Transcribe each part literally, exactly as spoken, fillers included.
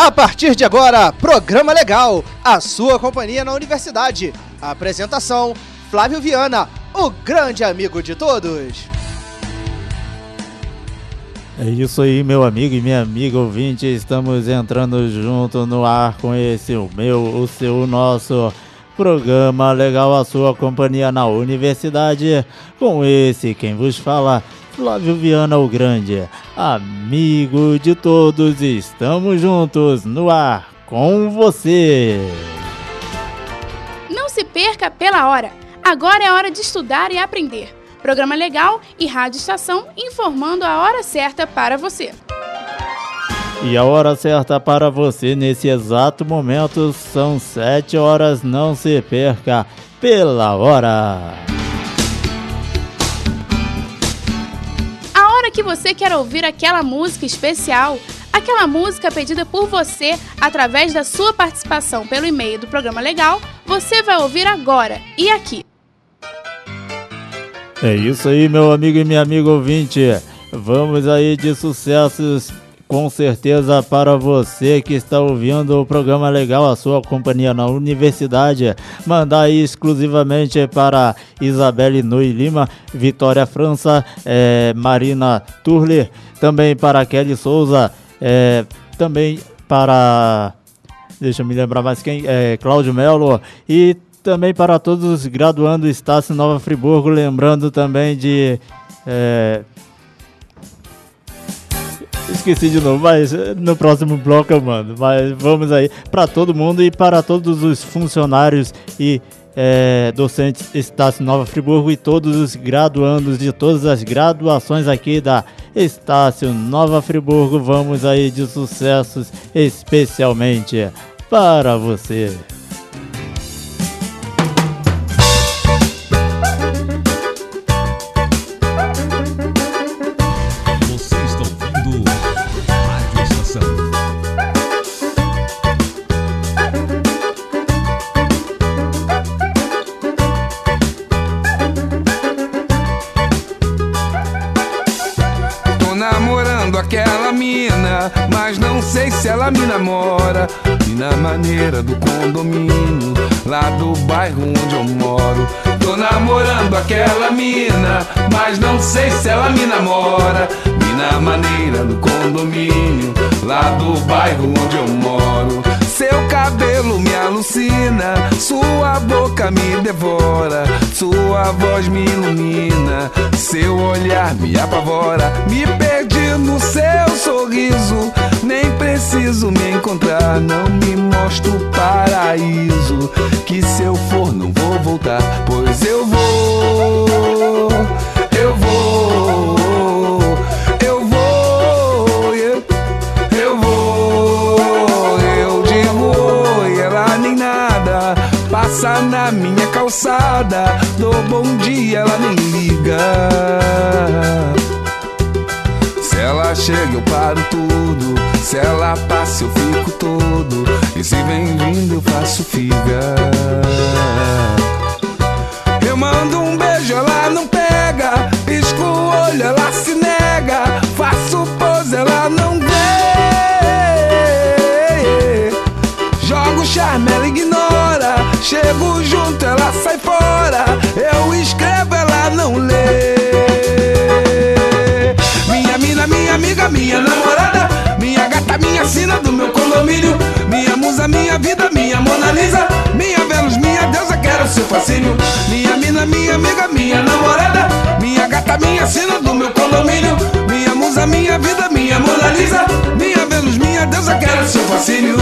A partir de agora, Programa Legal, a sua companhia na universidade. Apresentação, Flávio Viana, o grande amigo de todos. É isso aí, meu amigo e minha amiga ouvinte, estamos entrando junto no ar com esse, o meu, o seu, o nosso Programa Legal, a sua companhia na universidade. Com esse, quem vos fala, Flávio Viana, o grande amigo de todos. Estamos juntos no ar com você. Não se perca pela hora. Agora é hora de estudar e aprender. Programa Legal e Rádio Estação informando a hora certa para você. E a hora certa para você nesse exato momento são sete horas. Não se perca pela hora. A hora que você quer ouvir aquela música especial, aquela música pedida por você através da sua participação pelo e-mail do Programa Legal, você vai ouvir agora e aqui. É isso aí, meu amigo e minha amiga ouvinte. Vamos aí de sucessos, com certeza, para você que está ouvindo o Programa Legal, a sua companhia na universidade. Mandar aí exclusivamente para Isabelle Nui Lima, Vitória França, é, Marina Turler, também para Kelly Souza, é, também para, deixa eu me lembrar mais quem, é, Cláudio Melo, e também para todos os graduandos Estácio Nova Friburgo, lembrando também de... É... Esqueci de novo, mas no próximo bloco eu mando. Mas vamos aí para todo mundo e para todos os funcionários e é, docentes Estácio Nova Friburgo e todos os graduandos de todas as graduações aqui da Estácio Nova Friburgo. Vamos aí de sucessos especialmente para você. Mas não sei se ela me namora. E na maneira do condomínio, lá do bairro onde eu moro. Tô namorando aquela mina, mas não sei se ela me namora. E na maneira do condomínio, lá do bairro onde eu moro. Seu cabelo me alucina, sua boca me devora, sua voz me ilumina, seu olhar me apavora. Me perdi no seu sorriso, nem preciso me encontrar. Não me mostra o paraíso, que se eu for não vou voltar. Pois eu vou, eu vou, eu vou, eu, eu vou. Eu digo oi, ela nem nada, passa na minha calçada. Dou bom dia, ela nem liga. Se ela chega eu paro tudo, se ela passa eu fico todo, e se vem vindo eu faço figa. Eu mando um beijo, ela não pega, pisco o olho, ela se nega, faço pose, ela não vê. Jogo charme, ela ignora, chego junto, ela sai fora, eu escrevo, ela não lê. Minha amiga, minha namorada, minha gata, minha sina do meu condomínio, minha musa, minha vida, minha Mona Lisa, minha Vênus, minha deusa, quero seu fascínio. Minha mina, minha amiga, minha namorada, minha gata, minha sina do meu condomínio, minha musa, minha vida, minha Mona Lisa, minha Vênus, minha deusa, quero seu fascínio.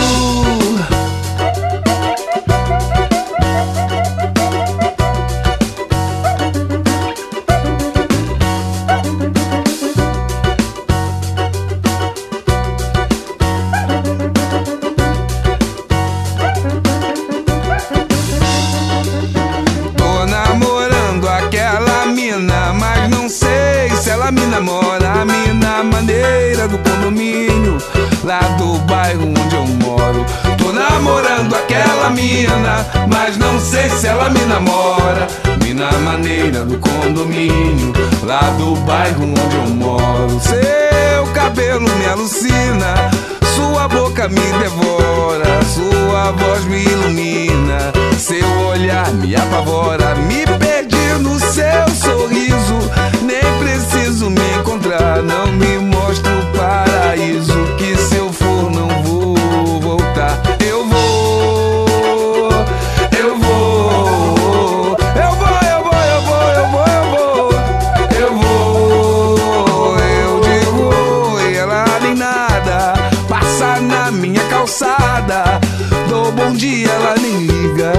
A mina maneira do condomínio, lá do bairro onde eu moro. Tô namorando aquela mina, mas não sei se ela me namora. Mina maneira do condomínio, lá do bairro onde eu moro. Seu cabelo me alucina, sua sua boca me devora, sua voz me ilumina, seu olhar me apavora. Me perdi no seu sorriso, nem preciso me encontrar. Não me mostra o paraíso, que se eu for não vou voltar. Eu vou, eu vou, eu vou, eu vou, eu vou, eu vou, eu vou, eu vou. Eu digo e ela nem nada, passa na minha calçada, dou bom dia, ela nem liga.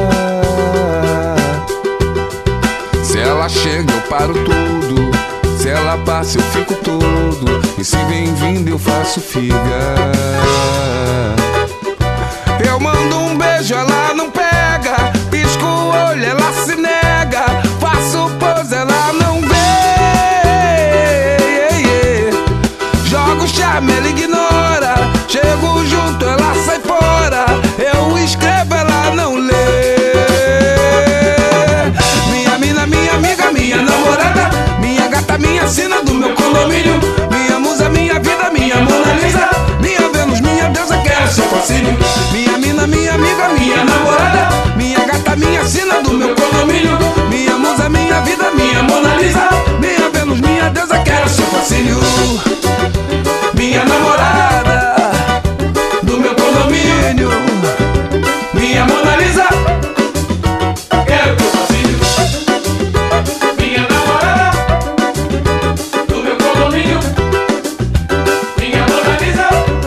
Se ela chega eu paro tudo, se ela passa eu fico todo, e se vem vindo eu faço figa. Eu mando um beijo, ela não pega, pisco o olho, ela se nega, faço pose, ela não vê. Jogo charme, ela ignora, chego junto, ela sai fora, eu escrevo, ela não lê. Minha mina, minha amiga, minha namorada, minha gata, minha sina do meu condomínio, minha musa, minha vida, minha Mona Lisa, minha Vênus, minha deusa, quero seu fascínio. Minha mina, minha amiga, minha namorada, minha gata, minha sina do meu condomínio, minha musa, minha vida, minha Mona Lisa, minha Vênus, minha deusa, quero seu fascínio. Minha namorada do meu condomínio, minha Mona Lisa, quero teu fascínio. Minha namorada do meu condomínio, minha Mona Lisa,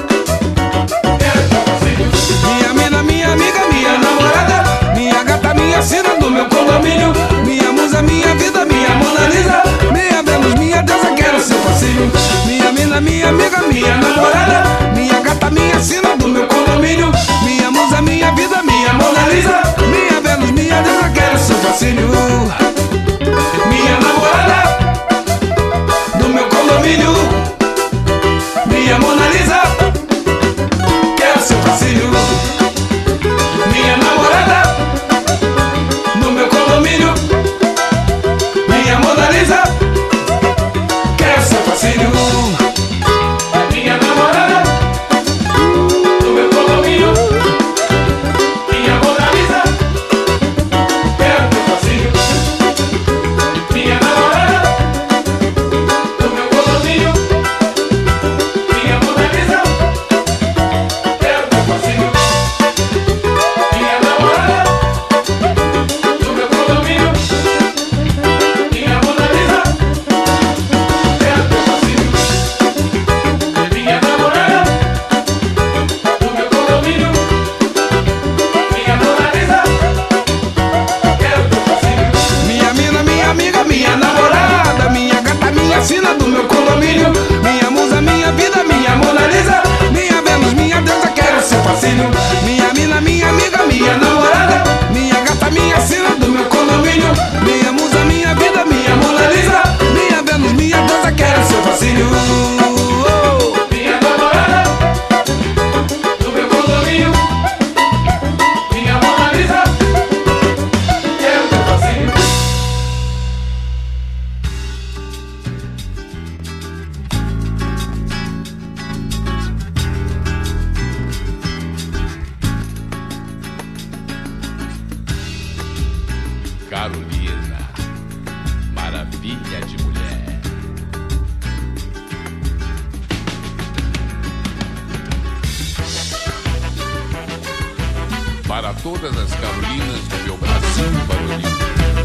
quero teu fascínio. Minha mina, minha amiga, minha namorada, minha gata, minha sina do meu condomínio, minha musa, minha vida, minha Mona Lisa, minha Vênus, minha deusa, quero seu fascínio. Minha mina, minha amiga, minha namorada, minha gata, minha sina do meu condomínio, minha musa, minha vida, minha Mona Lisa, minha Vênus, minha deusa, quero seu fascínio. Minha namorada do meu condomínio, minha Mona Lisa, quero seu fascínio. Minha namorada do meu condomínio, minha Mona Lisa, quero seu fascínio. Minha namorada do meu condomínio, minha Mona Lisa, quero teu fascínio. Minha namorada do meu condomínio, minha Mona Lisa, quero teu fascínio. Minha namorada do meu condomínio, minha Mona Lisa, quero teu fascínio. Minha namorada do meu condomínio, minha Mona Lisa, quero teu fascínio. Minha mina, minha amiga, minha namorada, minha gata, minha sina do meu condomínio, minha musa, minha vida, minha Mona Lisa, minha Vênus, minha deusa, quero seu fascínio. Minha mina, minha amiga, minha namorada, minha gata, minha sina do meu condomínio, minha musa, minha vida, minha Mona Lisa, minha Vênus, minha deusa, quero seu fascínio. Minha namorada do meu condomínio, minha Mona Lisa, quero teu fascínio. Carolina, maravilha de mulher. Para todas as Carolinas do meu Brasil varonil.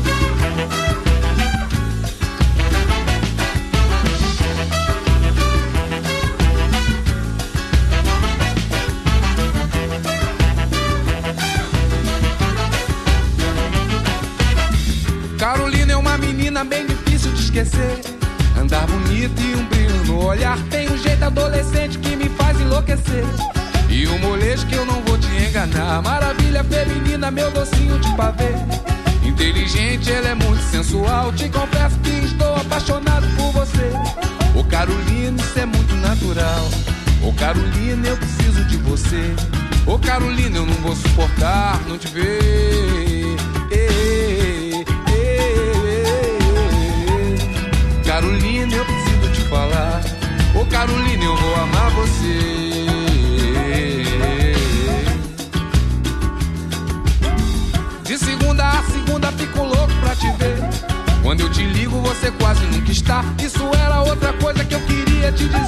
Carolina é uma menina bem difícil de esquecer. Andar bonito e um brilho no olhar, tem um jeito adolescente que me faz enlouquecer. E um molejo que eu não vou te enganar, maravilha feminina, meu docinho de pavê. Inteligente, ela é muito sensual, te confesso que estou apaixonado por você. Ô Carolina, isso é muito natural. Ô Carolina, eu preciso de você. Ô Carolina, eu não vou suportar não te ver. Ei, ei, ei. Carolina, eu preciso te falar. Ô Carolina, eu vou amar você.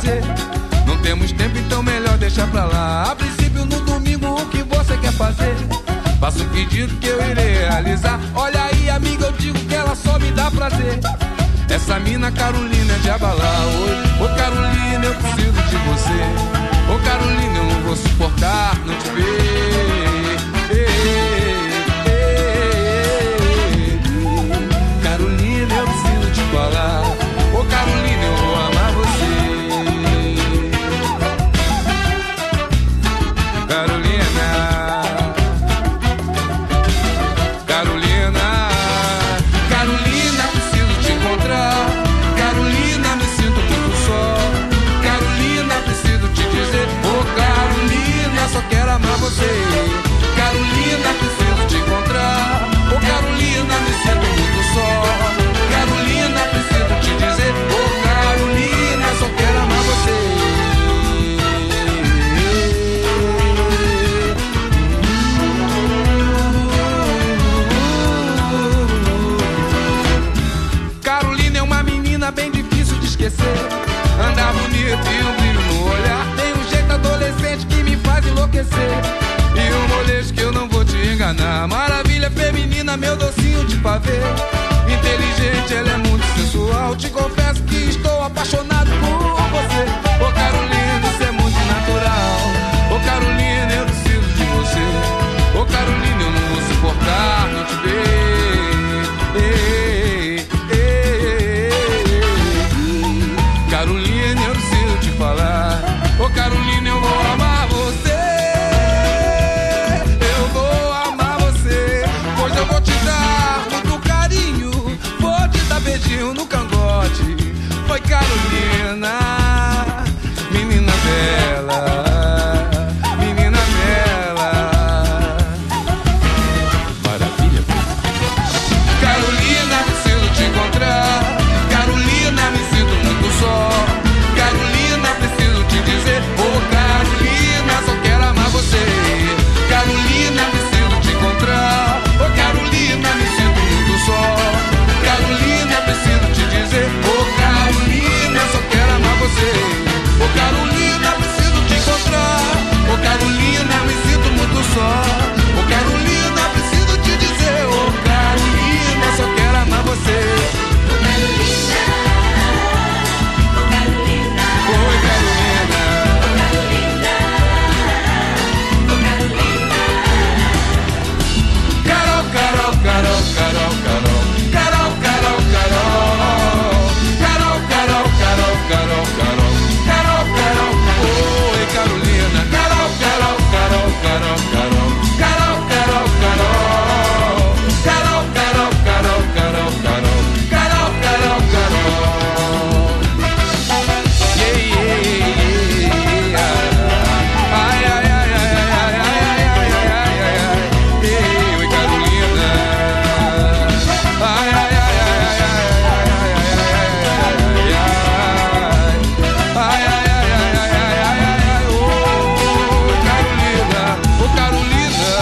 dizer. Não temos tempo, então melhor deixar pra lá. A princípio no domingo o que você quer fazer? Faça um pedido que eu irei realizar. Olha aí amiga, eu digo que ela só me dá prazer. Essa mina Carolina é de abalar. Ô, ô Carolina, eu preciso de você. Ô Carolina, eu não vou suportar não te ver. Ei, ei, ei. Carolina, eu preciso te falar. Ô Carolina, eu vou amar você. Carolina, Carolina, Carolina, preciso te encontrar. Carolina, me sinto muito só. Carolina, preciso te dizer. Ô Carolina, só quero amar você. Carolina, preciso te encontrar. Ô Carolina, me sinto muito só. Carolina, preciso te dizer. Ô Carolina, só quero amar você. Carolina é uma menina bem difícil de esquecer. Anda bonito e um brilho no olhar. Tem um jeito adolescente que me faz enlouquecer. E um molejo que eu não vou te enganar. Maravilha feminina, meu docinho de pavê. Inteligente, ela é muito sensual. Te confesso que estou apaixonado por você. Ô Carolina, isso é muito natural. Ô Carolina, eu preciso de você. Ô Carolina, eu não vou suportar não te ver. Ei, ei, ei. Carolina, eu preciso te falar. Ô Carolina, eu vou amar você. Eu vou amar você. Pois eu vou te dar muito carinho. Vou te dar beijinho no cangote. Foi Carolina, menina bela, menina bela. Maravilha. Carolina, preciso te encontrar. Carolina, me sinto muito só. Carolina, preciso te dizer. Ô Carolina, só quero amar você. Carolina, preciso te encontrar. Ô Carolina, me sinto muito só. Carolina, preciso te dizer. Ô Carolina, só quero amar você. Ô Carolina, preciso te encontrar. Ô Carolina, me sinto muito só. Ô Carolina, preciso te dizer. Ô Carolina, só quero amar você. Oi, Carolina. Carol, Carol, Carol, Carol, Carol. Carol, Carol, Carol. Carol, Carol, Carol, Carol, Carol. Carol, Carol. Oi, Carolina. Carol, Carol, Carol, Carol, Carol. Carol, Carol, Carol. Carol, Carol, Carol, Carol, Carol. Carol, Carol, Carol. Yeah, yeah, yeah, yeah. Ai, ai, ai, ai, ai, ai, ai, ai, ai, ai, ai, ai. Ei, oi, Carolina. Ai, ai, ai, ai, ai, ai, ai, ai, ai, ai, ai. Ai, ai, ai, ai, ai, ai, ai, ai, ai. Ô, Carolina. Ô, Carolina.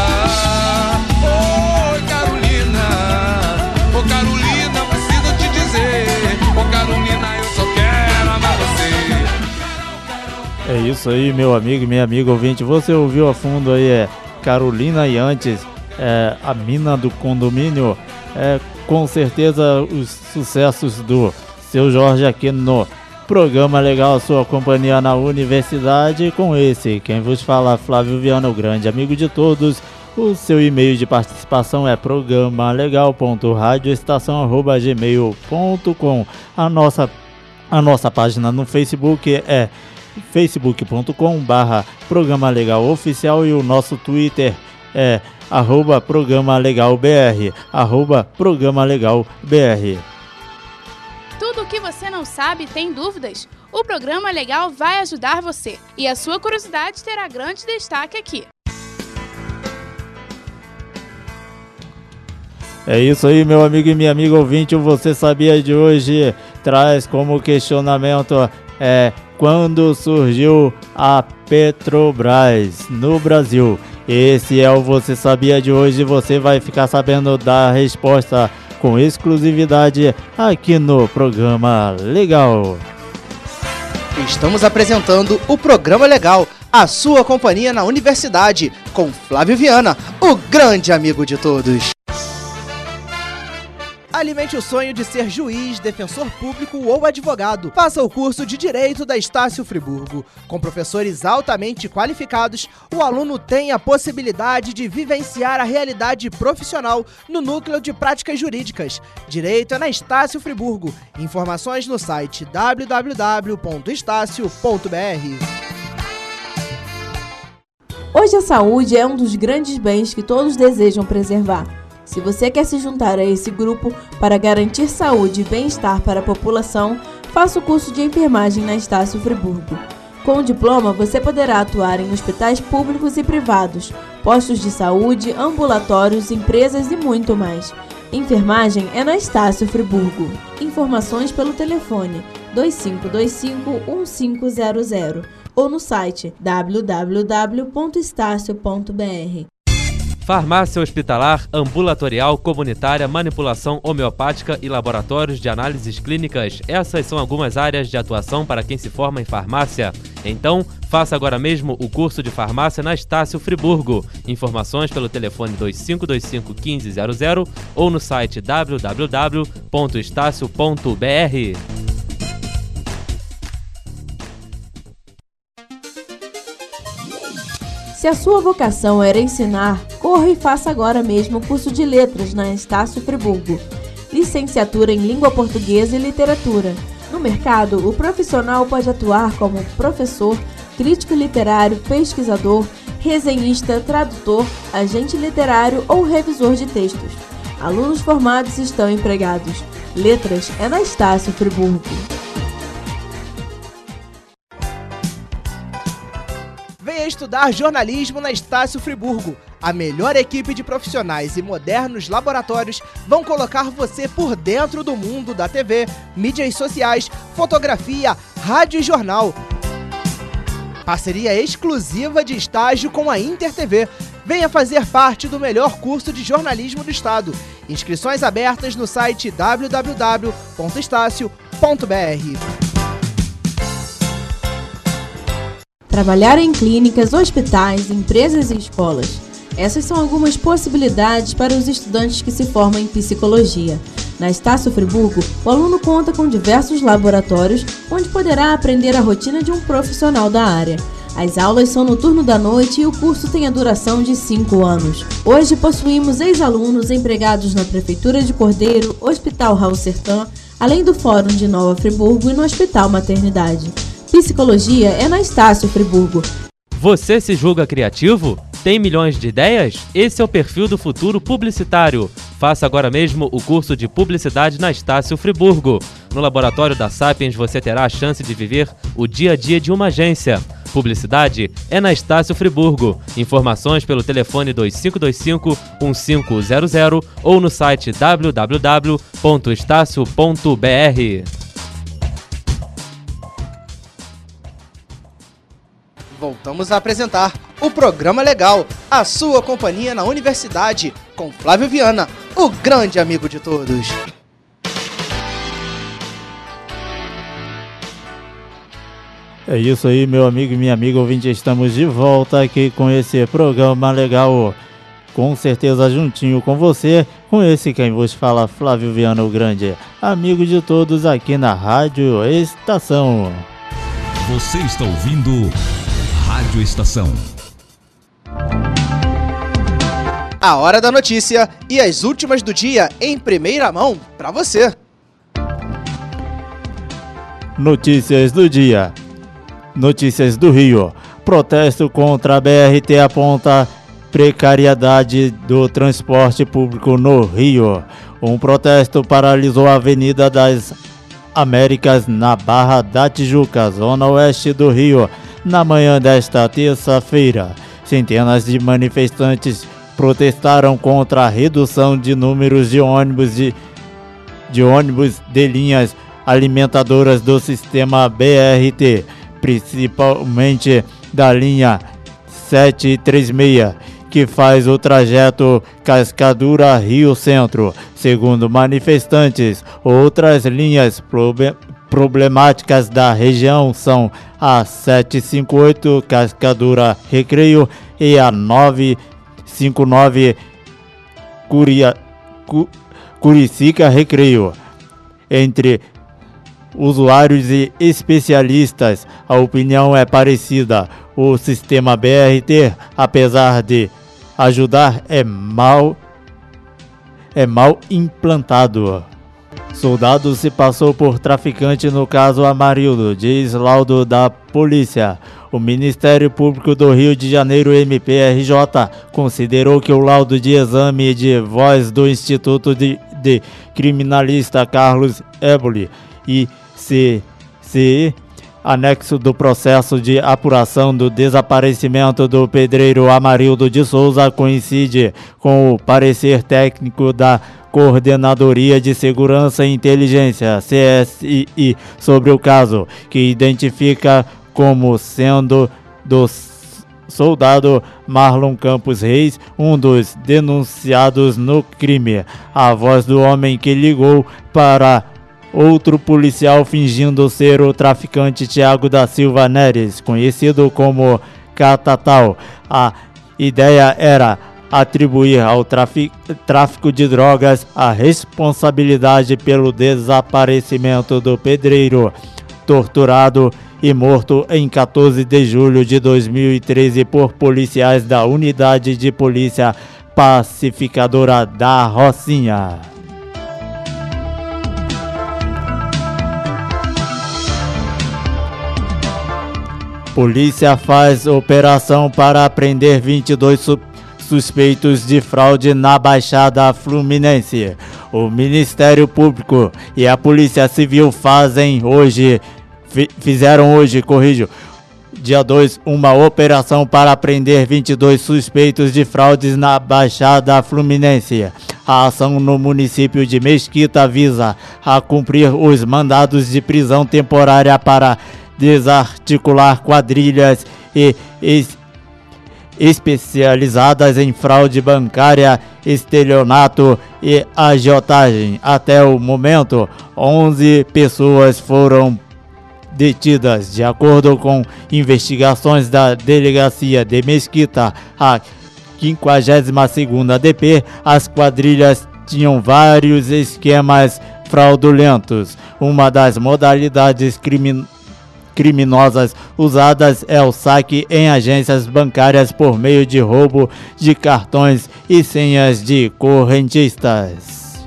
Oi, Carolina. Ô, Carolina, preciso te dizer. Ô, Carolina, eu só quero amar você. É isso aí, meu amigo e minha amiga ouvinte. Você ouviu a fundo aí, é Carolina e antes é, a mina do condomínio. É, com certeza os sucessos do Seu Jorge aqui no programa legal, sua companhia na universidade. Com esse, quem vos fala, Flávio Viana, o grande amigo de todos. O seu e-mail de participação é programa legal ponto radioestação arroba gmail ponto com. A nossa, a nossa página no Facebook é facebook ponto com barra programa legal oficial e o nosso Twitter é arroba programa legal br, arroba programa legal br. Tudo o que você não sabe e tem dúvidas? O Programa Legal vai ajudar você. E a sua curiosidade terá grande destaque aqui. É isso aí, meu amigo e minha amiga ouvinte. O Você Sabia de hoje traz como questionamento é, quando surgiu a Petrobras no Brasil. Esse é o Você Sabia de hoje. Você vai ficar sabendo da resposta com exclusividade aqui no Programa Legal. Estamos apresentando o Programa Legal, a sua companhia na universidade, com Flávio Viana, o grande amigo de todos. Alimente o sonho de ser juiz, defensor público ou advogado. Faça o curso de Direito da Estácio Friburgo. Com professores altamente qualificados, o aluno tem a possibilidade de vivenciar a realidade profissional no Núcleo de Práticas Jurídicas. Direito é na Estácio Friburgo. Informações no site w w w ponto estácio ponto b r. Hoje a saúde é um dos grandes bens que todos desejam preservar. Se você quer se juntar a esse grupo para garantir saúde e bem-estar para a população, faça o curso de enfermagem na Estácio Friburgo. Com o diploma, você poderá atuar em hospitais públicos e privados, postos de saúde, ambulatórios, empresas e muito mais. Enfermagem é na Estácio Friburgo. Informações pelo telefone dois cinco dois cinco, um cinco zero zero ou no site w w w ponto estácio ponto b r. Farmácia hospitalar, ambulatorial, comunitária, manipulação homeopática e laboratórios de análises clínicas. Essas são algumas áreas de atuação para quem se forma em farmácia. Então, faça agora mesmo o curso de farmácia na Estácio Friburgo. Informações pelo telefone dois cinco dois cinco, um cinco zero zero ou no site w w w ponto estácio ponto b r. Se a sua vocação era ensinar, corra e faça agora mesmo o curso de Letras na Estácio Friburgo. Licenciatura em Língua Portuguesa e Literatura. No mercado, o profissional pode atuar como professor, crítico literário, pesquisador, resenhista, tradutor, agente literário ou revisor de textos. Alunos formados estão empregados. Letras é na Estácio Friburgo. Venha estudar jornalismo na Estácio Friburgo. A melhor equipe de profissionais e modernos laboratórios vão colocar você por dentro do mundo da T V, mídias sociais, fotografia, rádio e jornal. Parceria exclusiva de estágio com a Inter T V. Venha fazer parte do melhor curso de jornalismo do estado. Inscrições abertas no site w w w ponto estácio ponto b r. Trabalhar em clínicas, hospitais, empresas e escolas. Essas são algumas possibilidades para os estudantes que se formam em psicologia. Na Estácio Friburgo, o aluno conta com diversos laboratórios, onde poderá aprender a rotina de um profissional da área. As aulas são no turno da noite e o curso tem a duração de cinco anos. Hoje possuímos ex-alunos empregados na Prefeitura de Cordeiro, Hospital Raul Sertã, além do Fórum de Nova Friburgo e no Hospital Maternidade. Psicologia é na Estácio Friburgo. Você se julga criativo? Tem milhões de ideias? Esse é o perfil do futuro publicitário. Faça agora mesmo o curso de Publicidade na Estácio Friburgo. No laboratório da Sapiens você terá a chance de viver o dia a dia de uma agência. Publicidade é na Estácio Friburgo. Informações pelo telefone dois cinco dois cinco, um cinco zero zero ou no site w w w ponto estácio ponto b r. Voltamos a apresentar o Programa Legal, a sua companhia na universidade, com Flávio Viana, o grande amigo de todos. É isso aí, meu amigo e minha amiga ouvinte, estamos de volta aqui com esse Programa Legal. Com certeza juntinho com você, com esse quem vos fala, Flávio Viana, o grande amigo de todos aqui na Rádio Estação. Você está ouvindo Rádio Estação. A hora da notícia e as últimas do dia em primeira mão para você. Notícias do dia. Notícias do Rio. Protesto contra a B R T aponta precariedade do transporte público no Rio. Um protesto paralisou a Avenida das Américas na Barra da Tijuca, zona oeste do Rio, na manhã desta terça-feira. Centenas de manifestantes protestaram contra a redução de números de ônibus de, de ônibus de linhas alimentadoras do sistema B R T, principalmente da linha setecentos e trinta e seis, que faz o trajeto Cascadura-Rio Centro. Segundo manifestantes, outras linhas probe- problemáticas da região são a setecentos e cinquenta e oito Cascadura Recreio e a novecentos e cinquenta e nove Curia, Cu, Curicica Recreio. Entre usuários e especialistas, a opinião é parecida. O sistema B R T, apesar de ajudar, é mal, é mal implantado. Soldado se passou por traficante no caso Amarildo, diz laudo da polícia. O Ministério Público do Rio de Janeiro, M P R J, considerou que o laudo de exame de voz do Instituto de, de Criminalista Carlos Éboli e C C anexo do processo de apuração do desaparecimento do pedreiro Amarildo de Souza coincide com o parecer técnico da Coordenadoria de Segurança e Inteligência, C S I, sobre o caso, que identifica como sendo do soldado Marlon Campos Reis, um dos denunciados no crime. A voz do homem que ligou para outro policial fingindo ser o traficante Tiago da Silva Neres, conhecido como Catatal. A ideia era atribuir ao trafic- tráfico de drogas a responsabilidade pelo desaparecimento do pedreiro, torturado e morto em quatorze de julho de dois mil e treze por policiais da Unidade de Polícia Pacificadora da Rocinha. Polícia faz operação para prender vinte e dois su- suspeitos de fraude na Baixada Fluminense. O Ministério Público e a Polícia Civil fazem hoje, fi- fizeram hoje, corrijo, dia dois, uma operação para prender vinte e dois suspeitos de fraudes na Baixada Fluminense. A ação no município de Mesquita visa a cumprir os mandados de prisão temporária para desarticular quadrilhas e es- especializadas em fraude bancária, estelionato e agiotagem. Até o momento, onze pessoas foram detidas. De acordo com investigações da Delegacia de Mesquita, a quinquagésima segunda D P, as quadrilhas tinham vários esquemas fraudulentos. Uma das modalidades criminosas criminosas usadas é o saque em agências bancárias por meio de roubo de cartões e senhas de correntistas.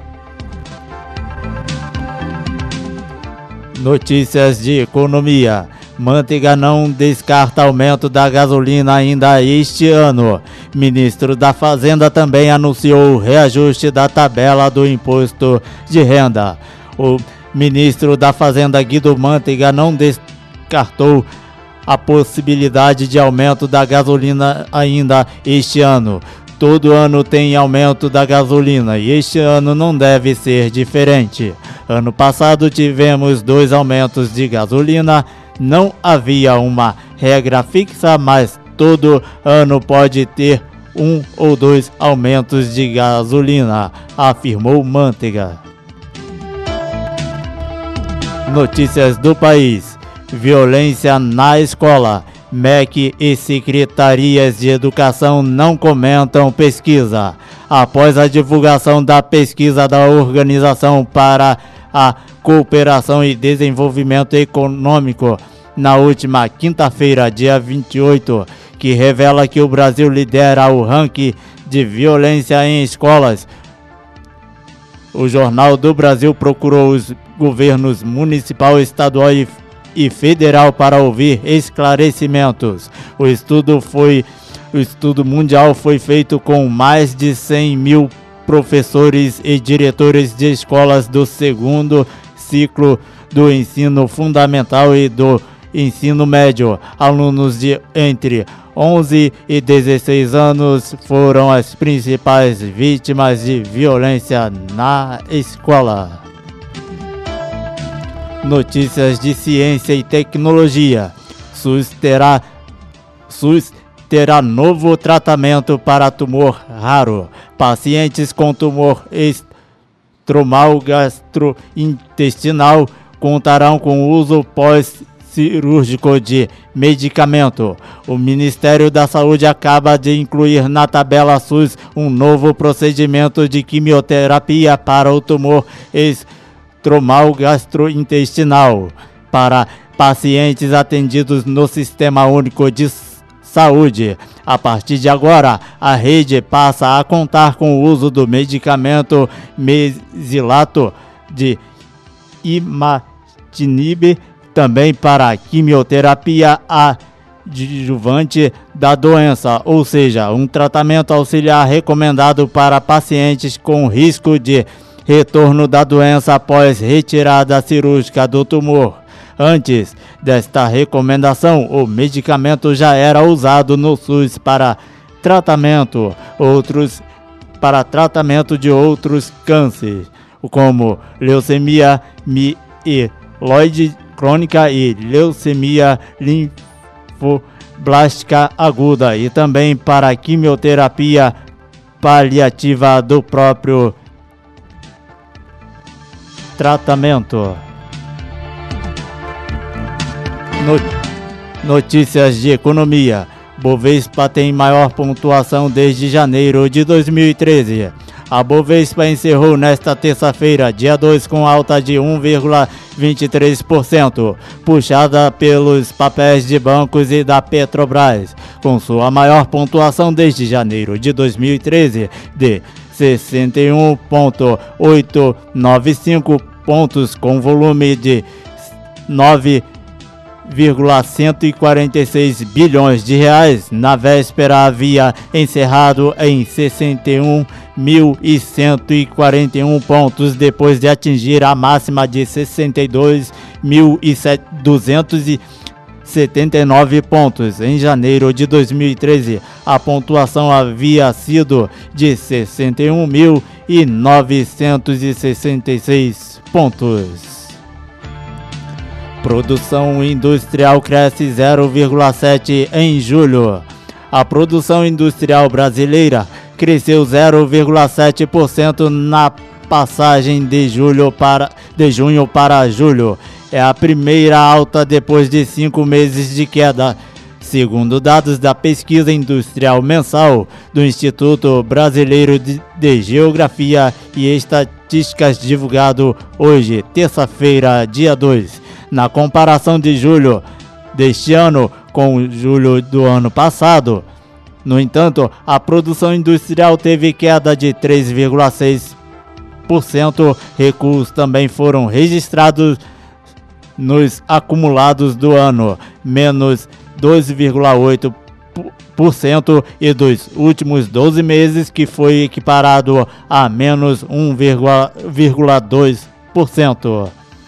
Notícias de economia. Manteiga não descarta aumento da gasolina ainda este ano. Ministro da Fazenda também anunciou o reajuste da tabela do imposto de renda. O ministro da Fazenda, Guido Manteiga, não descartou descartou a possibilidade de aumento da gasolina ainda este ano. Todo ano tem aumento da gasolina e este ano não deve ser diferente. Ano passado tivemos dois aumentos de gasolina, não havia uma regra fixa, mas todo ano pode ter um ou dois aumentos de gasolina, afirmou Manteiga. Notícias do país. Violência na escola. M E C e secretarias de educação não comentam pesquisa. Após a divulgação da pesquisa da Organização para a Cooperação e Desenvolvimento Econômico na última quinta-feira, dia vinte e oito, que revela que o Brasil lidera o ranking de violência em escolas, o Jornal do Brasil procurou os governos municipal, estadual e e federal para ouvir esclarecimentos. O estudo foi, o estudo mundial foi feito com mais de cem mil professores e diretores de escolas do segundo ciclo do ensino fundamental e do ensino médio. Alunos de entre onze e dezesseis anos foram as principais vítimas de violência na escola. Notícias de ciência e tecnologia. SUS terá, SUS terá novo tratamento para tumor raro. Pacientes com tumor estromal gastrointestinal contarão com o uso pós-cirúrgico de medicamento. O Ministério da Saúde acaba de incluir na tabela SUS um novo procedimento de quimioterapia para o tumor estromal gastrointestinal para pacientes atendidos no Sistema Único de Saúde. A partir de agora, a rede passa a contar com o uso do medicamento mesilato de imatinib também para quimioterapia adjuvante da doença, ou seja, um tratamento auxiliar recomendado para pacientes com risco de retorno da doença após retirada cirúrgica do tumor. Antes desta recomendação, o medicamento já era usado no SUS para tratamento, outros, para tratamento de outros cânceres, como leucemia mieloide crônica e leucemia linfoblástica aguda, e também para quimioterapia paliativa do próprio tratamento. Notícias de economia. Bovespa tem maior pontuação desde janeiro de dois mil e treze. A Bovespa encerrou nesta terça-feira, dia dois, com alta de um vírgula vinte e três por cento, puxada pelos papéis de bancos e da Petrobras, com sua maior pontuação desde janeiro de dois mil e treze, de sessenta e um vírgula oitocentos e noventa e cinco pontos, com volume de nove vírgula cento e quarenta e seis bilhões de reais. Na véspera havia encerrado em sessenta e um mil cento e quarenta e um pontos, depois de atingir a máxima de sessenta e dois mil duzentos e setenta e nove pontos. Em janeiro de dois mil e treze, a pontuação havia sido de sessenta e um mil novecentos e sessenta e seis pontos. Produção industrial cresce zero vírgula sete por cento em julho. A produção industrial brasileira cresceu zero vírgula sete por cento na passagem de, julho para, de junho para julho. É a primeira alta depois de cinco meses de queda, segundo dados da pesquisa industrial mensal do Instituto Brasileiro de, de Geografia e Estatísticas, divulgado hoje, terça-feira, dia dois. Na comparação de julho deste ano com julho do ano passado, no entanto, a produção industrial teve queda de três vírgula seis por cento. Recuos também foram registrados nos acumulados do ano, menos dois vírgula oito por cento, e dos últimos doze meses, que foi equiparado a menos um vírgula dois por cento.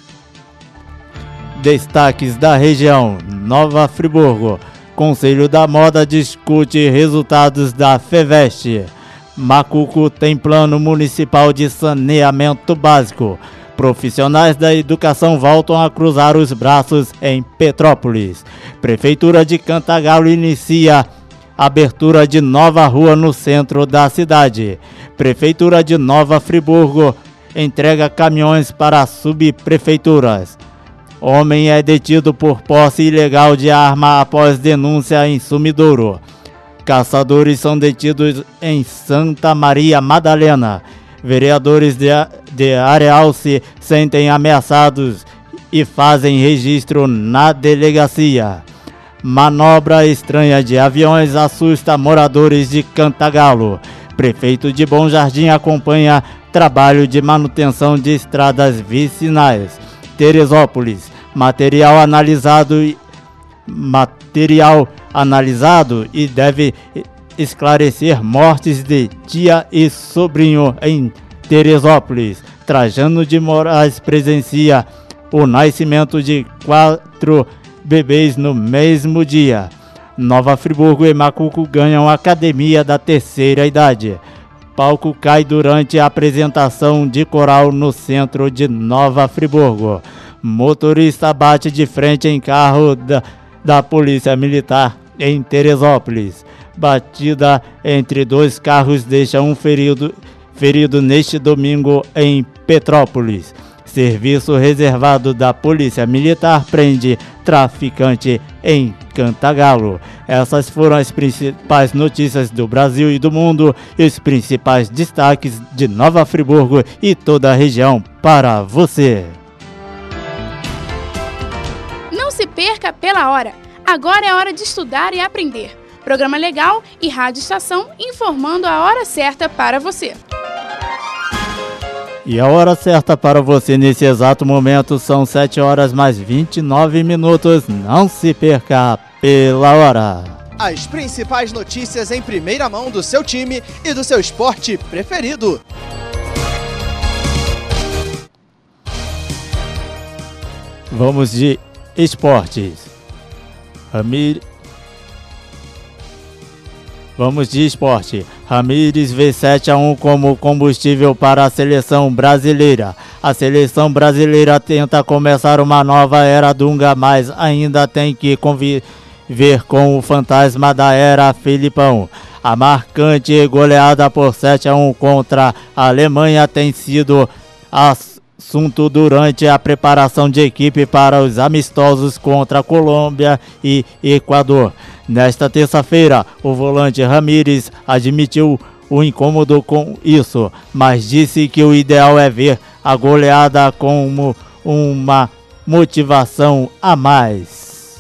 Destaques da região. Nova Friburgo. Conselho da Moda discute resultados da FEVEST. Macuco tem plano municipal de saneamento básico. Profissionais da educação voltam a cruzar os braços em Petrópolis. Prefeitura de Cantagalo inicia abertura de nova rua no centro da cidade. Prefeitura de Nova Friburgo entrega caminhões para subprefeituras. Homem é detido por posse ilegal de arma após denúncia em Sumidouro. Caçadores são detidos em Santa Maria Madalena. Vereadores de, de Areal se sentem ameaçados e fazem registro na delegacia. Manobra estranha de aviões assusta moradores de Cantagalo. Prefeito de Bom Jardim acompanha trabalho de manutenção de estradas vicinais. Teresópolis. Material analisado, material analisado e deve esclarecer mortes de tia e sobrinho em Teresópolis. Trajano de Moraes presencia o nascimento de quatro bebês no mesmo dia. Nova Friburgo e Macuco ganham a academia da terceira idade. Palco cai durante a apresentação de coral no centro de Nova Friburgo. Motorista bate de frente em carro da, da Polícia Militar em Teresópolis. Batida entre dois carros deixa um ferido, ferido neste domingo em Petrópolis. Serviço reservado da Polícia Militar prende traficante em Cantagalo. Essas foram as principais notícias do Brasil e do mundo e os principais destaques de Nova Friburgo e toda a região para você. Não se perca pela hora. Agora é hora de estudar e aprender. Programa Legal e Rádio Estação informando a hora certa para você. E a hora certa para você nesse exato momento são sete horas mais vinte e nove minutos. Não se perca pela hora. As principais notícias em primeira mão do seu time e do seu esporte preferido. Vamos de esportes. Ramir... Vamos de esporte. Ramires vê sete a um como combustível para a seleção brasileira. A seleção brasileira tenta começar uma nova era Dunga, mas ainda tem que conviver com o fantasma da era Filipão. A marcante goleada por sete a um contra a Alemanha tem sido assunto durante a preparação de equipe para os amistosos contra Colômbia e Equador. Nesta terça-feira, o volante Ramires admitiu o incômodo com isso, mas disse que o ideal é ver a goleada como uma motivação a mais.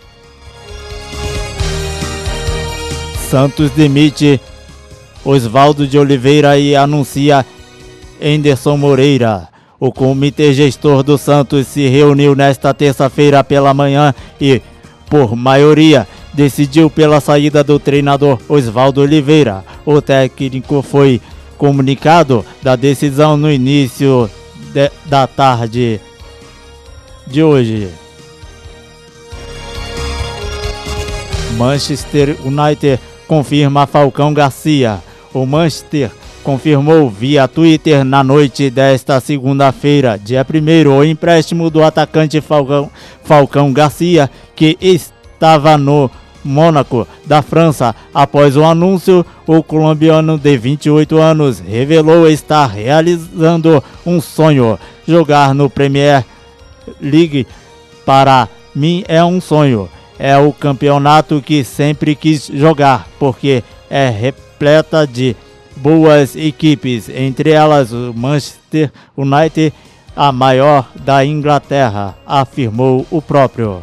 Santos demite Oswaldo de Oliveira e anuncia Anderson Moreira. O comitê gestor do Santos se reuniu nesta terça-feira pela manhã e, por maioria, decidiu pela saída do treinador Oswaldo Oliveira. O técnico foi comunicado da decisão no início de, da tarde de hoje. Manchester United confirma Falcão Garcia. O Manchester confirmou via Twitter na noite desta segunda-feira, dia primeiro, o empréstimo do atacante Falcão, Falcão Garcia, que estava no Mônaco da França. Após o anúncio, o colombiano de vinte e oito anos revelou estar realizando um sonho. Jogar no Premier League para mim é um sonho. É o campeonato que sempre quis jogar, porque é repleta de boas equipes, entre elas o Manchester United, a maior da Inglaterra, afirmou o próprio.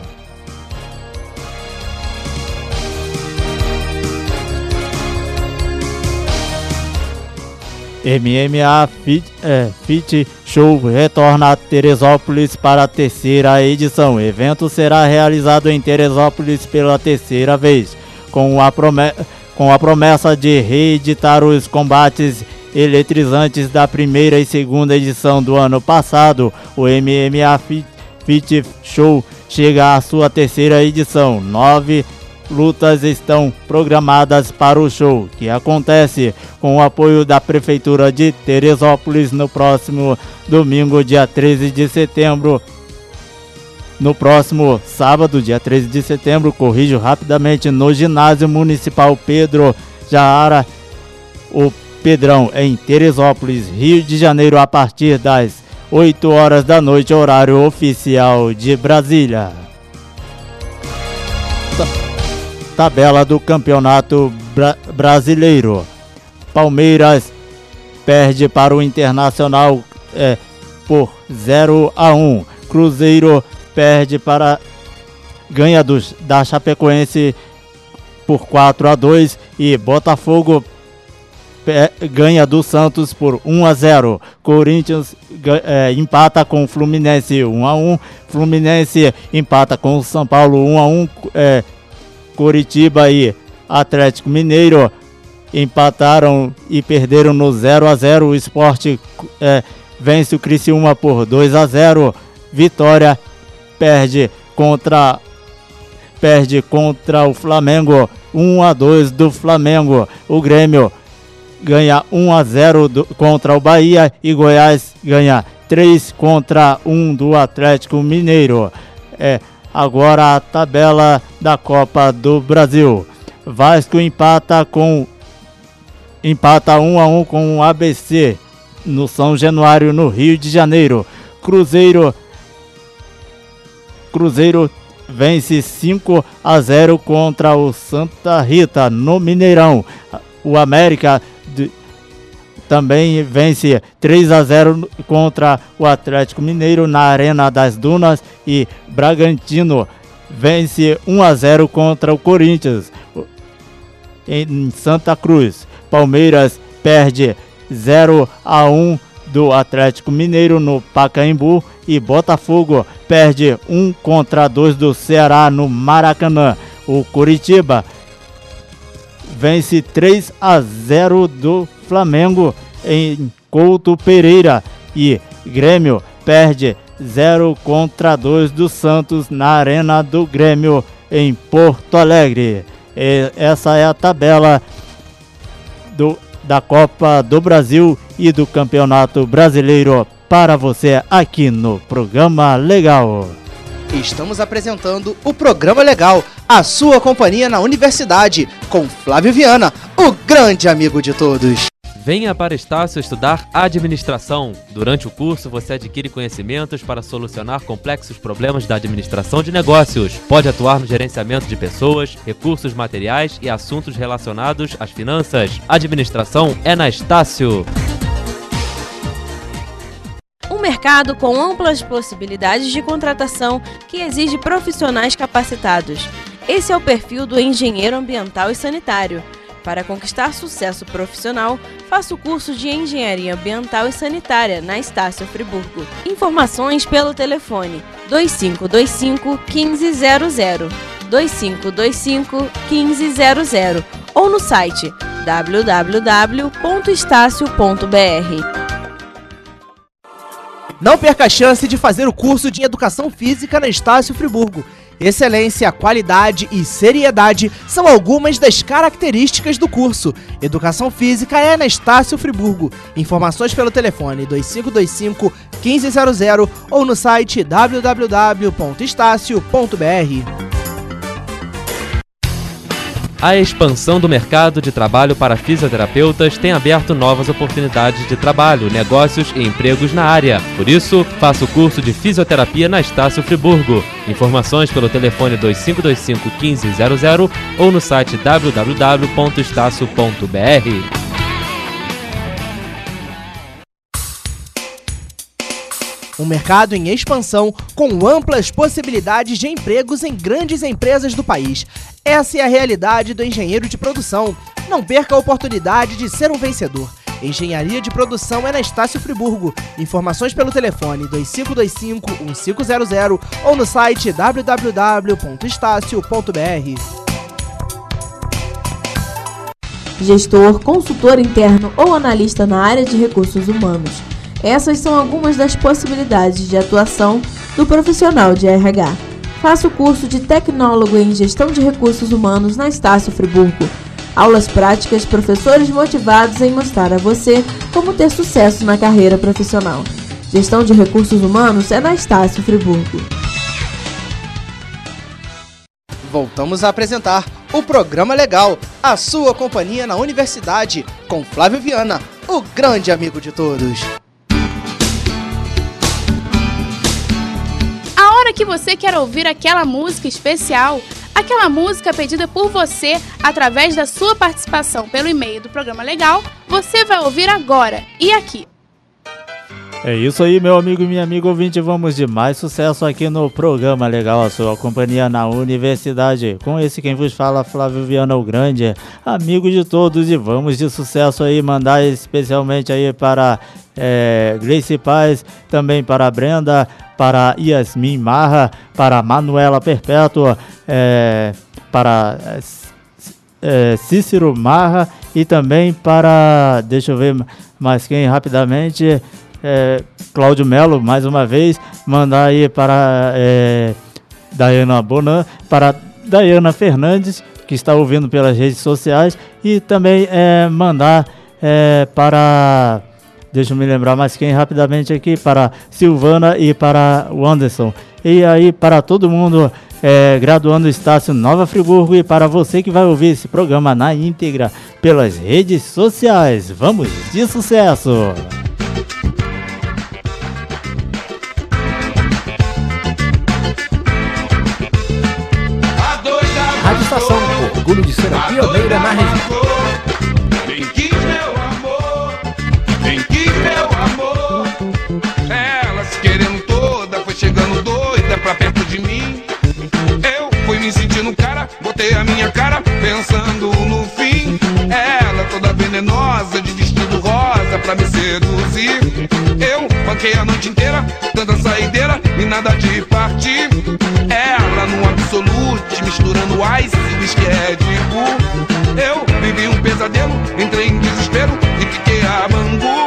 M M A Fit, é, Fit Show retorna a Teresópolis para a terceira edição. O evento será realizado em Teresópolis pela terceira vez, com a, prome- com a promessa de reeditar os combates eletrizantes da primeira e segunda edição do ano passado. O M M A Fit, Fit Show chega à sua terceira edição. Nove lutas estão programadas para o show, que acontece com o apoio da Prefeitura de Teresópolis no próximo domingo, dia treze de setembro. No próximo sábado, dia treze de setembro, corrijo rapidamente, no Ginásio Municipal Pedro Jaara, o Pedrão, em Teresópolis, Rio de Janeiro, a partir das oito horas da noite, horário oficial de Brasília. Tabela do Campeonato Bra- Brasileiro. Palmeiras perde para o Internacional é, por zero a um. Cruzeiro perde para ganha dos, da Chapecoense por quatro a dois e Botafogo pe, ganha do Santos por um a zero. Corinthians é, empata com o Fluminense um a um. Fluminense empata com o São Paulo um a um. É, Coritiba e Atlético Mineiro empataram e perderam no zero a zero. O Sport é, vence o Criciúma por dois a zero. Vitória perde contra, perde contra o Flamengo um a dois do Flamengo. O Grêmio ganha um a zero do, contra o Bahia e Goiás ganha três contra um do Atlético Mineiro. É, agora a tabela da Copa do Brasil. Vasco empata com empata um a um com o A B C no São Januário, no Rio de Janeiro. Cruzeiro Cruzeiro vence cinco a zero contra o Santa Rita no Mineirão. O América de, também vence três a zero contra o Atlético Mineiro na Arena das Dunas, e Bragantino vence um a zero contra o Corinthians em Santa Cruz. Palmeiras perde zero a um do Atlético Mineiro no Pacaembu, e Botafogo perde um contra dois do Ceará no Maracanã. O Coritiba vence três a zero do Flamengo em Couto Pereira, e Grêmio perde zero contra dois do Santos na Arena do Grêmio em Porto Alegre. E essa é a tabela do, da Copa do Brasil e do Campeonato Brasileiro para você aqui no Programa Legal. Estamos apresentando o Programa Legal, a sua companhia na universidade, com Flávio Viana, o grande amigo de todos. Venha para Estácio estudar administração. Durante o curso, você adquire conhecimentos para solucionar complexos problemas da administração de negócios. Pode atuar no gerenciamento de pessoas, recursos materiais e assuntos relacionados às finanças. Administração é na Estácio. Um mercado com amplas possibilidades de contratação que exige profissionais capacitados. Esse é o perfil do engenheiro ambiental e sanitário. Para conquistar sucesso profissional, faça o curso de Engenharia Ambiental e Sanitária na Estácio Friburgo. Informações pelo telefone dois cinco dois cinco, um cinco zero zero, dois cinco dois cinco, um cinco zero zero ou no site w w w ponto estácio ponto b r. Não perca a chance de fazer o curso de Educação Física na Estácio Friburgo. Excelência, qualidade e seriedade são algumas das características do curso. Educação Física é na Estácio Friburgo. Informações pelo telefone dois cinco dois cinco, um cinco zero zero ou no site w w w ponto estácio ponto b r. A expansão do mercado de trabalho para fisioterapeutas tem aberto novas oportunidades de trabalho, negócios e empregos na área. Por isso, faça o curso de fisioterapia na Estácio Friburgo. Informações pelo telefone dois cinco dois cinco, um cinco zero zero ou no site w w w ponto estácio ponto b r. Um mercado em expansão com amplas possibilidades de empregos em grandes empresas do país. Essa é a realidade do engenheiro de produção. Não perca a oportunidade de ser um vencedor. Engenharia de produção é na Estácio Friburgo. Informações pelo telefone dois cinco dois cinco, um cinco zero zero ou no site w w w ponto estácio ponto b r. Gestor, consultor interno ou analista na área de recursos humanos. Essas são algumas das possibilidades de atuação do profissional de R H. Faça o curso de Tecnólogo em Gestão de Recursos Humanos na Estácio Friburgo. Aulas práticas, professores motivados em mostrar a você como ter sucesso na carreira profissional. Gestão de Recursos Humanos é na Estácio Friburgo. Voltamos a apresentar o Programa Legal, a sua companhia na universidade, com Flávio Viana, o grande amigo de todos. A hora que você quer ouvir aquela música especial, aquela música pedida por você através da sua participação pelo e-mail do Programa Legal, você vai ouvir agora e aqui. É isso aí, meu amigo e minha amiga ouvinte, vamos de mais sucesso aqui no Programa Legal, a sua companhia na universidade. Com esse quem vos fala, Flávio Viana, o grande amigo de todos, e vamos de sucesso aí, mandar especialmente aí para é, Grace Paz, também para a Brenda, para Yasmin Marra, para Manuela Perpétua, é, para é, Cícero Marra e também para, deixa eu ver mais quem rapidamente, é, Cláudio Melo, mais uma vez, mandar aí para é, Dayana Bonan, para Dayana Fernandes, que está ouvindo pelas redes sociais, e também é, mandar é, para... Deixa eu me lembrar mais quem rapidamente aqui, para Silvana e para o Anderson. E aí para todo mundo é, graduando Estácio Nova Friburgo e para você que vai ouvir esse programa na íntegra pelas redes sociais. Vamos de sucesso! Rádio Estação, orgulho de ser a pioneira na região. Quem quis meu amor, quem quis meu amor. Ela se querendo toda, foi chegando doida pra perto de mim. Eu fui me sentindo cara, botei a minha cara, pensando no fim. Ela toda venenosa, de vestido rosa pra me seduzir. Eu banquei a noite inteira, tanta saideira e nada de partir. Ela no absolute, misturando ice e whisky Red Bull. Eu vivi um pesadelo, entrei em desespero e fiquei a bangu.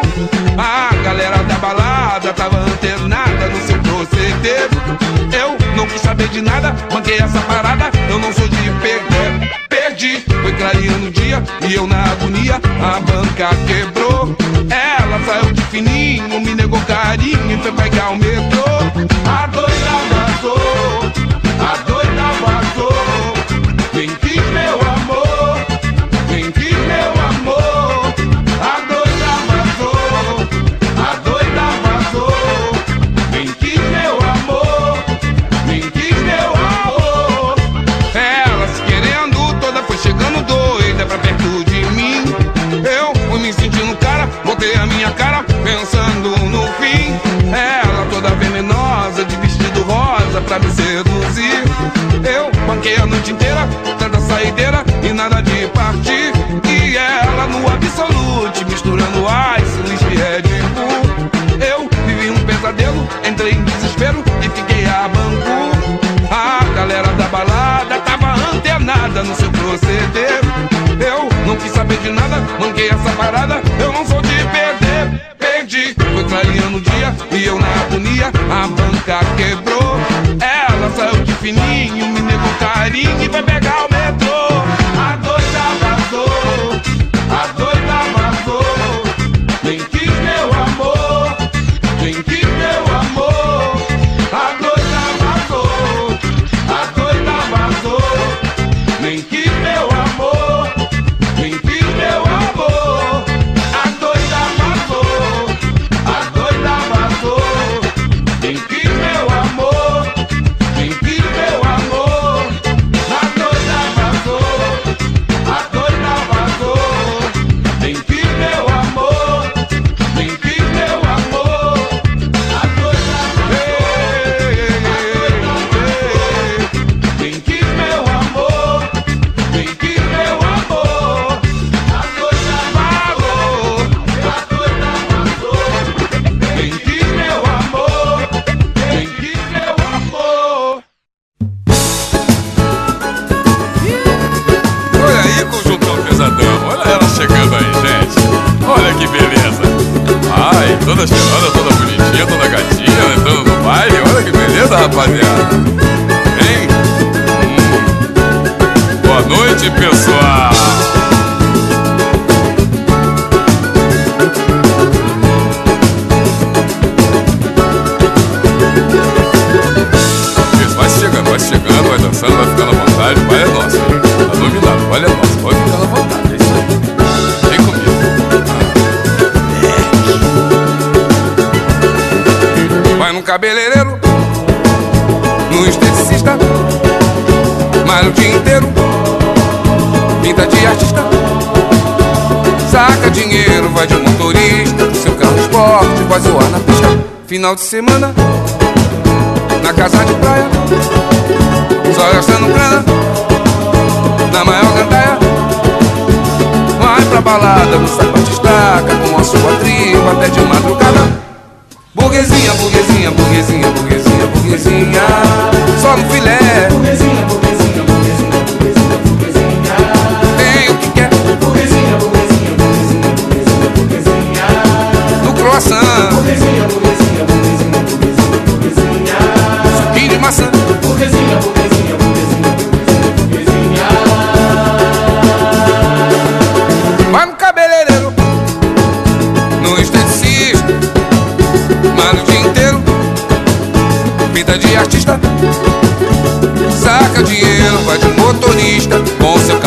A galera da balada tava antenada no seu proceder. Eu não quis saber de nada, banquei essa parada, eu não sou de perder. Perdi, foi clareando o dia e eu na agonia, a banca quebrou. Ela saiu de fininho, me negou carinho e foi pegar o metrô. A doida vazou, a doida vazou. Quem quis meu amor, quem quis meu amor. A doida vazou, a doida vazou. Quem quis meu amor, quem quis meu amor. Ela se querendo toda, foi chegando doida pra perto de mim. Eu fui me sentindo cara, botei a minha cara, pensando no fim. Ela toda venenosa, de vestido rosa pra me seduzir. Eu banquei a noite inteira, tanta saideira e nada de partir. E ela no absolute, misturando ice, whisky Red Bull. Eu vivi um pesadelo, entrei em desespero e fiquei a bangu. A galera da balada tava antenada no seu proceder. Eu não quis saber de nada, manquei essa parada, eu não sou de perder. Perdi, foi clareando o dia e eu na agonia, a banca quebrou. Ela saiu de fininho, me negou carinho e vai pegar o metrô. A doida vazou, a doida vazou. Quem quis meu amor, quem quis meu amor. A doida vazou, a doida vazou. Quem quis meu amor, quem quis meu amor. A doida vazou, a doida vazou. Quem quis meu amor, quem quis meu amor. A doida vazou, a doida vazou. Quem quis meu amor, quem quis meu amor. A doida vazou, quem quis meu amor, quem quis meu amor. A doida vazou, a doida vazou. Quem quis meu amor, quem quis meu amor. Olha aí, conjuntão pesadão. Olha ela chegando aí, gente. Olha que beleza. Ai, toda cheirada, toda bonitinha, toda gatinha, entrando no baile. Olha que beleza, rapaziada. Hein? Hum. Boa noite, pessoal. Isso, vai chegando, vai chegando, vai dançando, vai ficando à vontade. O baile é nosso, hein? Tá dominado, o baile é nosso. Pode ficar à vontade, é isso aí. Vem comigo. Vai num cabeleireiro, no esteticista, malha o dia inteiro, pinta de artista, saca dinheiro, vai de motorista, do seu carro esporte, vai zoar na pista. Final de semana, na casa de praia, só gastando grana, na maior gandaia. Vai pra balada, no sapato estaca, com a sua tribo até de madrugada. Burguesinha, burguesinha, burguesinha, burguesinha, burguesinha, só no filé. Burguesinha, burguesinha, burguesinha, burguesinha, burguesinha, tem o que quer. Burguesinha, burguesinha, burguesinha, burguesinha, burguesinha, no croissant. Burguesinha, burguesinha, burguesinha, burguesinha, burguesinha, suquinho de maçã. Burguesinha, burguesinha, burguesinha, burguesinha, burguesinha. Vai no cabeleireiro, no esteticista, malha o dia inteiro, pinta de artista,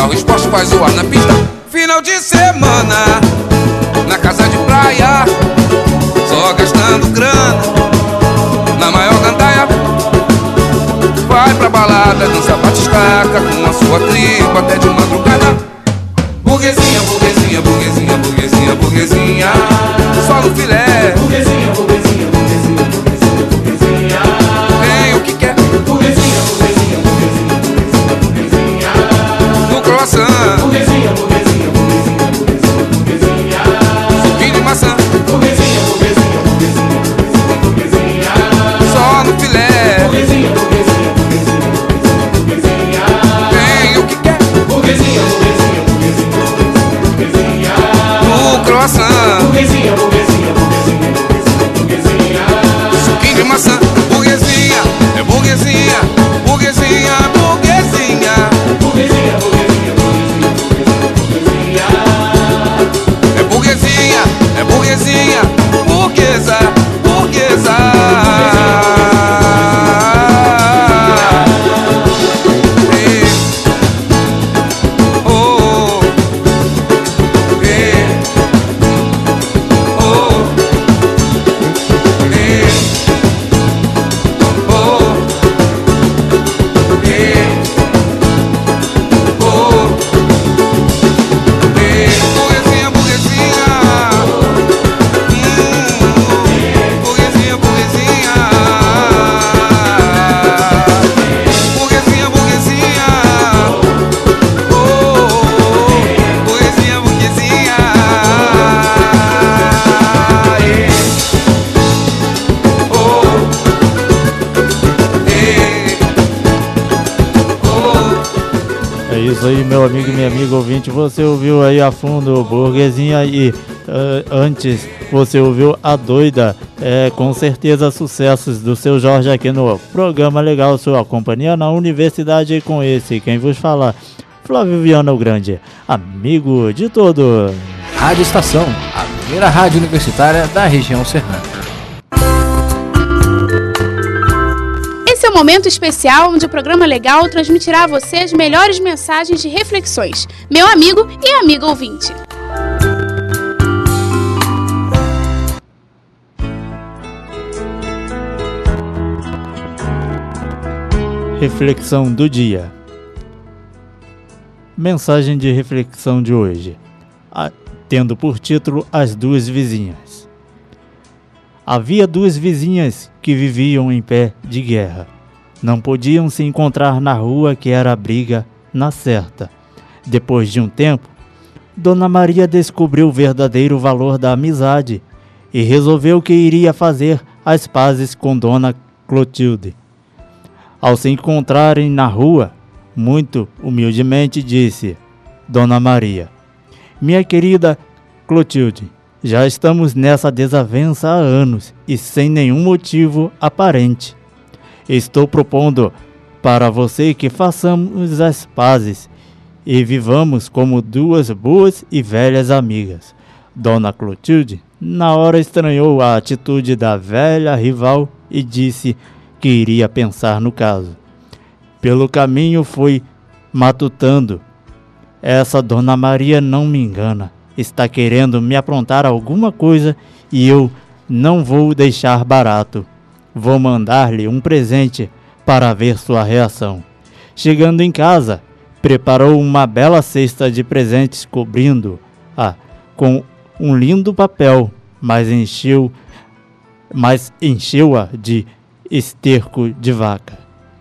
o esporte vai zoar na pista. Final de semana, na casa de praia, só gastando grana, na maior gandaia. Vai pra balada, dança batistaca, com a sua tribo até de madrugada. Burguesinha, burguesinha, burguesinha, burguesinha, burguesinha, só no filé. Burguesinha, burguesinha, burguesinha, burguesinha, burguesinha, tem o que quer. Burguesinha, burguesinha, burguesinha, burguesinha, burguesinha, no croissant. Burguesinha, burguesinha, burguesinha, burguesinha, burguesinha, suquinho de maçã. Burguesinha, burguesinha, burguesinha, burguesinha, burguesinha, só no filé. Burguesinha, burguesinha, burguesinha, burguesinha, burguesinha, tem o que quer. Burguesinha, burguesinha, burguesinha, burguesinha, no croissant. Burguesinha, burguesinha, burguesinha, burguesinha, burguesinha, suquinho de maçã. Burguesinha, é burguesinha, burguesinha, burguesinha, burguesinha, burguesinha, burguesinha, burguesinha, é burguesinha, é burguesinha, burguesa, burguesa. Isso aí, meu amigo e minha amiga ouvinte, você ouviu aí a fundo Burguesinha e uh, antes você ouviu A Doida, é, com certeza sucessos do seu Jorge aqui no programa Legal, sua companhia na universidade, e com esse, quem vos fala, Flávio Viana o Grande, amigo de todos. Rádio Estação, a primeira rádio universitária da região serrana. Esse é um momento especial onde o programa Legal transmitirá a você as melhores mensagens de reflexões, meu amigo e amiga ouvinte. Reflexão do dia. Mensagem de reflexão de hoje, a, tendo por título As Duas Vizinhas. Havia duas vizinhas que viviam em pé de guerra. Não podiam se encontrar na rua, que era a briga na certa. Depois de um tempo, Dona Maria descobriu o verdadeiro valor da amizade e resolveu que iria fazer as pazes com Dona Clotilde. Ao se encontrarem na rua, muito humildemente disse Dona Maria: minha querida Clotilde, já estamos nessa desavença há anos e sem nenhum motivo aparente. Estou propondo para você que façamos as pazes e vivamos como duas boas e velhas amigas. Dona Clotilde, na hora, estranhou a atitude da velha rival e disse que iria pensar no caso. Pelo caminho foi matutando: essa Dona Maria não me engana. Está querendo me aprontar alguma coisa e eu não vou deixar barato. Vou mandar-lhe um presente para ver sua reação. Chegando em casa, preparou uma bela cesta de presentes cobrindo-a com um lindo papel, mas encheu, mas encheu-a de esterco de vaca.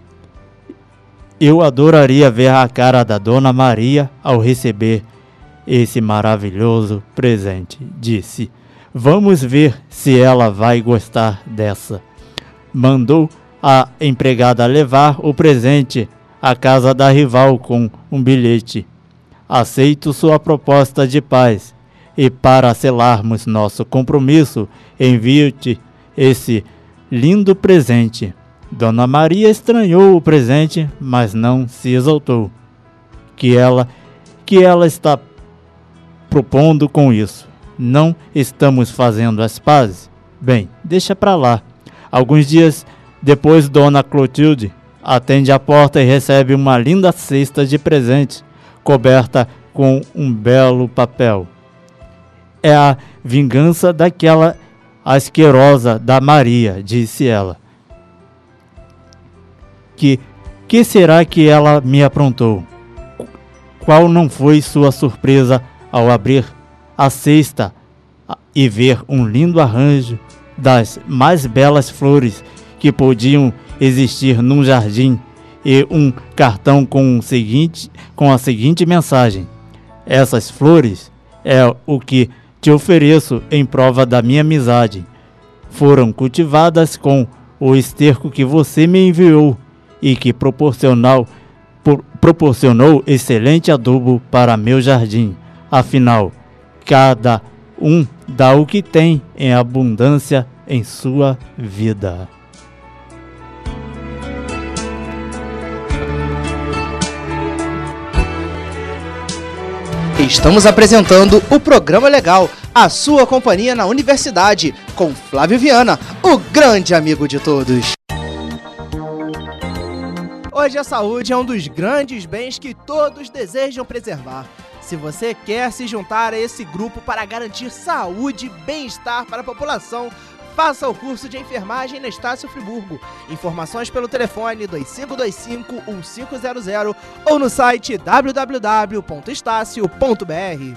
Eu adoraria ver a cara da Dona Maria ao receber esse maravilhoso presente, disse. Vamos ver se ela vai gostar dessa. Mandou a empregada levar o presente à casa da rival com um bilhete. Aceito sua proposta de paz e, para selarmos nosso compromisso, envio-te esse lindo presente. Dona Maria estranhou o presente, mas não se exaltou. Que ela, que ela está propondo com isso? Não estamos fazendo as pazes? Bem, deixa pra lá. Alguns dias depois, Dona Clotilde atende a porta e recebe uma linda cesta de presentes, coberta com um belo papel. É a vingança daquela asquerosa da Maria, disse ela. Que, que será que ela me aprontou? Qual não foi sua surpresa ao abrir a cesta e ver um lindo arranjo das mais belas flores que podiam existir num jardim e um cartão com, o seguinte, com a seguinte mensagem: essas flores é o que te ofereço em prova da minha amizade. Foram cultivadas com o esterco que você me enviou e que proporcionou, por, proporcionou excelente adubo para meu jardim. Afinal, cada um dá o que tem em abundância em sua vida. Estamos apresentando o Programa Legal, a sua companhia na universidade, com Flávio Viana, o grande amigo de todos. Hoje a saúde é um dos grandes bens que todos desejam preservar. Se você quer se juntar a esse grupo para garantir saúde e bem-estar para a população, faça o curso de enfermagem na Estácio Friburgo. Informações pelo telefone dois cinco dois cinco, um cinco zero zero ou no site w w w ponto estácio ponto b r.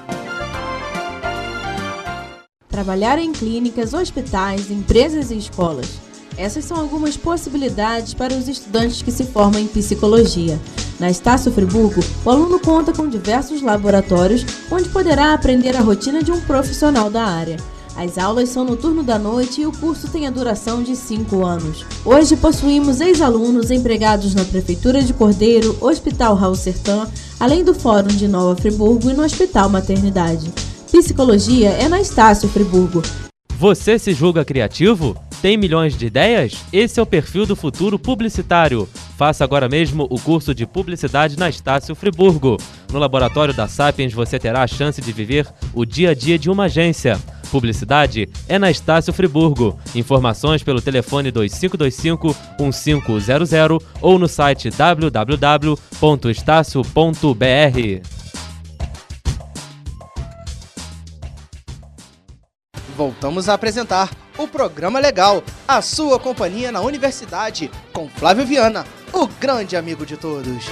Trabalhar em clínicas, hospitais, empresas e escolas. Essas são algumas possibilidades para os estudantes que se formam em psicologia. Na Estácio Friburgo, o aluno conta com diversos laboratórios onde poderá aprender a rotina de um profissional da área. As aulas são no turno da noite e o curso tem a duração de cinco anos. Hoje possuímos ex-alunos empregados na Prefeitura de Cordeiro, Hospital Raul Sertã, além do Fórum de Nova Friburgo e no Hospital Maternidade. Psicologia é na Estácio Friburgo. Você se julga criativo? Tem milhões de ideias? Esse é o perfil do futuro publicitário. Faça agora mesmo o curso de publicidade na Estácio Friburgo. No laboratório da Sapiens você terá a chance de viver o dia a dia de uma agência. Publicidade é na Estácio Friburgo. Informações pelo telefone dois cinco dois cinco, um cinco zero zero ou no site w w w ponto estácio ponto b r. Voltamos a apresentar o Programa Legal, a sua companhia na universidade, com Flávio Viana, o grande amigo de todos.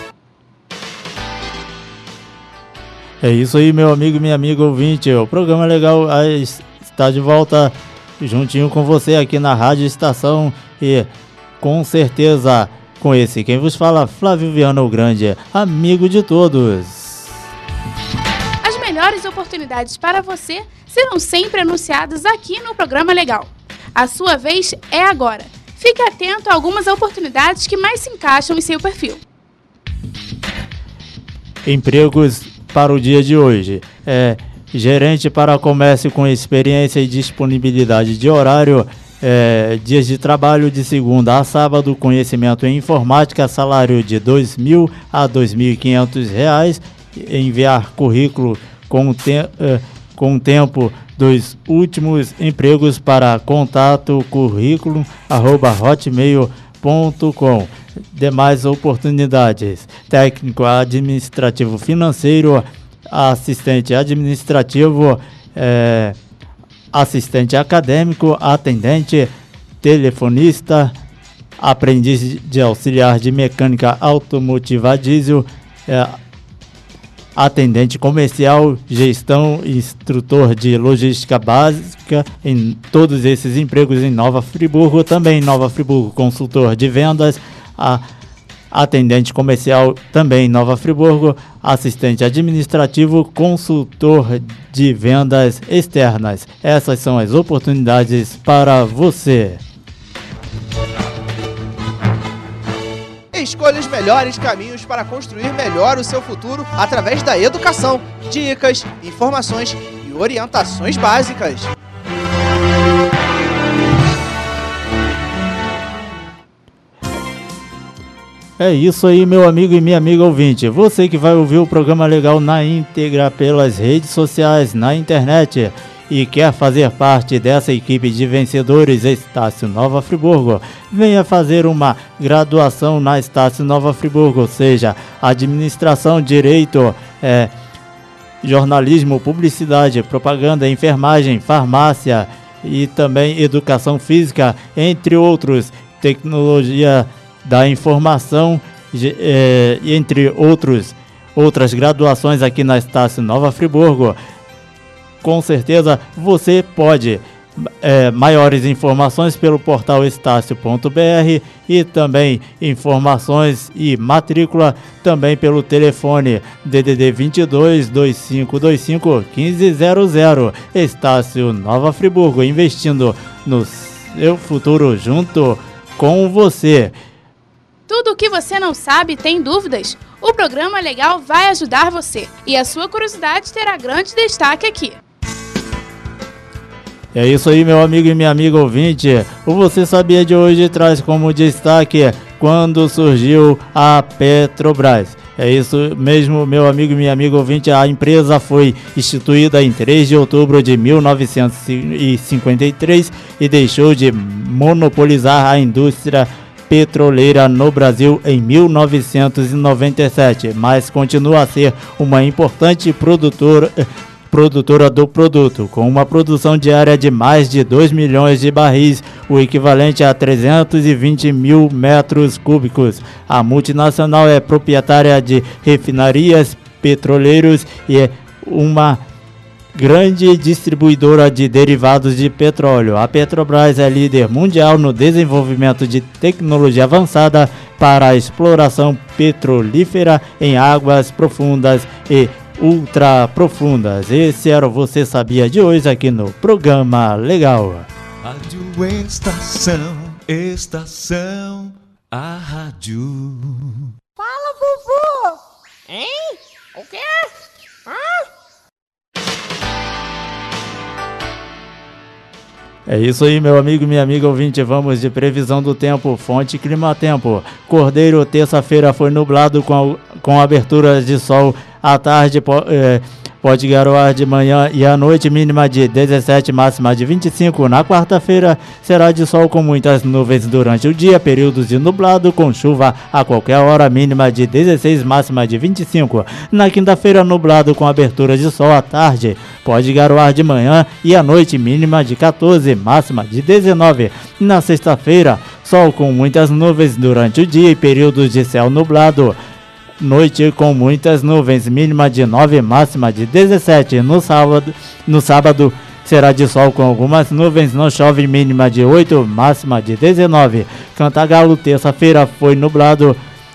É isso aí, meu amigo e minha amiga ouvinte. O Programa Legal está de volta juntinho com você aqui na Rádio Estação e com certeza com esse quem vos fala, Flávio Viana, o grande amigo de todos. As melhores oportunidades para você serão sempre anunciadas aqui no Programa Legal. A sua vez é agora. Fique atento a algumas oportunidades que mais se encaixam em seu perfil. Empregos para o dia de hoje. É, gerente para comércio com experiência e disponibilidade de horário. É, dias de trabalho de segunda a sábado, conhecimento em informática, salário de dois mil a dois mil e quinhentos reais. Enviar currículo com, te, é, com o tempo dos últimos empregos para contato currículo arroba hotmail ponto com. Demais oportunidades: técnico administrativo financeiro, assistente administrativo, é, assistente acadêmico, atendente, telefonista, aprendiz de auxiliar de mecânica automotiva a diesel, é, atendente comercial, gestão, instrutor de logística básica, em todos esses empregos em Nova Friburgo. Também em Nova Friburgo, consultor de vendas, a atendente comercial também em Nova Friburgo, assistente administrativo, consultor de vendas externas. Essas são as oportunidades para você. Escolha os melhores caminhos para construir melhor o seu futuro através da educação, dicas, informações e orientações básicas. É isso aí, meu amigo e minha amiga ouvinte. Você que vai ouvir o Programa Legal na íntegra pelas redes sociais, na internet e quer fazer parte dessa equipe de vencedores Estácio Nova Friburgo, venha fazer uma graduação na Estácio Nova Friburgo, seja administração, direito, é, jornalismo, publicidade, propaganda, enfermagem, farmácia e também educação física, entre outros, tecnologia da informação, é, entre outros, outras graduações aqui na Estácio Nova Friburgo. Com certeza você pode. É, maiores informações pelo portal estácio ponto b r e também informações e matrícula também pelo telefone D D D vinte e dois, vinte e cinco vinte e cinco, quinze zero zero. Estácio Nova Friburgo, investindo no seu futuro junto com você. Tudo o que você não sabe tem dúvidas? O programa Legal vai ajudar você e a sua curiosidade terá grande destaque aqui. É isso aí, meu amigo e minha amiga ouvinte. O Você Sabia de hoje traz como destaque quando surgiu a Petrobras. É isso mesmo, meu amigo e minha amiga ouvinte. A empresa foi instituída em três de outubro de mil novecentos e cinquenta e três e deixou de monopolizar a indústria petroleira no Brasil em mil novecentos e noventa e sete, mas continua a ser uma importante produtora produtora do produto, com uma produção diária de mais de dois milhões de barris, o equivalente a trezentos e vinte mil metros cúbicos. A multinacional é proprietária de refinarias, petroleiros e é uma grande distribuidora de derivados de petróleo. A Petrobras é líder mundial no desenvolvimento de tecnologia avançada para a exploração petrolífera em águas profundas e ultra profundas. Esse era o Você Sabia de hoje aqui no programa Legal. Rádio Estação, Estação, a rádio. Fala, vovô! Hein? O quê? Hã? É isso aí, meu amigo e minha amiga ouvinte. Vamos de previsão do tempo. Fonte Climatempo. Cordeiro, terça-feira foi nublado com, com aberturas de sol. À tarde é, pode garoar de manhã e à noite, mínima de dezessete, máxima de vinte e cinco. Na quarta-feira será de sol com muitas nuvens durante o dia, períodos de nublado com chuva a qualquer hora, mínima de dezesseis, máxima de vinte e cinco. Na quinta-feira, nublado com abertura de sol à tarde, pode garoar de manhã e à noite, mínima de quatorze, máxima de dezenove. Na sexta-feira, sol com muitas nuvens durante o dia e períodos de céu nublado. Noite com muitas nuvens, mínima de nove, máxima de dezessete. No sábado, no sábado será de sol com algumas nuvens, não chove, mínima de oito, máxima de dezenove. Cantagalo, terça-feira foi nublado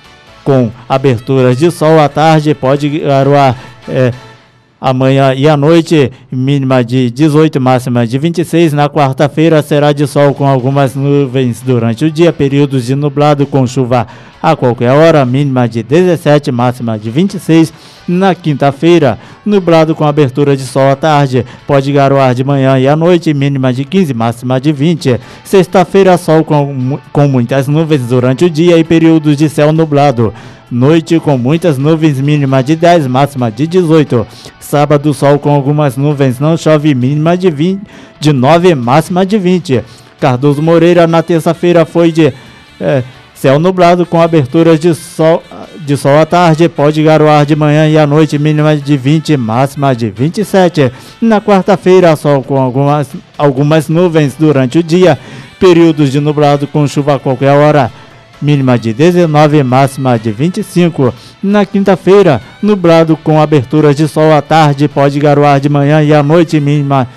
com aberturas de sol à tarde, pode garoar é, amanhã e à noite, mínima de dezoito, máxima de vinte e seis. Na quarta-feira será de sol com algumas nuvens durante o dia, períodos de nublado com chuva a qualquer hora, mínima de dezessete, máxima de vinte e seis. Na quinta-feira, nublado com abertura de sol à tarde, pode garoar de manhã e à noite, mínima de quinze, máxima de vinte. Sexta-feira, sol com, com muitas nuvens durante o dia e períodos de céu nublado. Noite com muitas nuvens, mínima de dez, máxima de dezoito. Sábado, sol com algumas nuvens, não chove, mínima de, vinte, de nove, máxima de vinte. Cardoso Moreira, na terça-feira foi de é, céu nublado com aberturas de sol, de sol à tarde, pode garoar de manhã e à noite, mínima de vinte, máxima de vinte e sete. Na quarta-feira, sol com algumas, algumas nuvens durante o dia, períodos de nublado com chuva a qualquer hora, mínima de dezenove, máxima de vinte e cinco. Na quinta-feira, nublado com aberturas de sol à tarde, pode garoar de manhã e à noite, mínima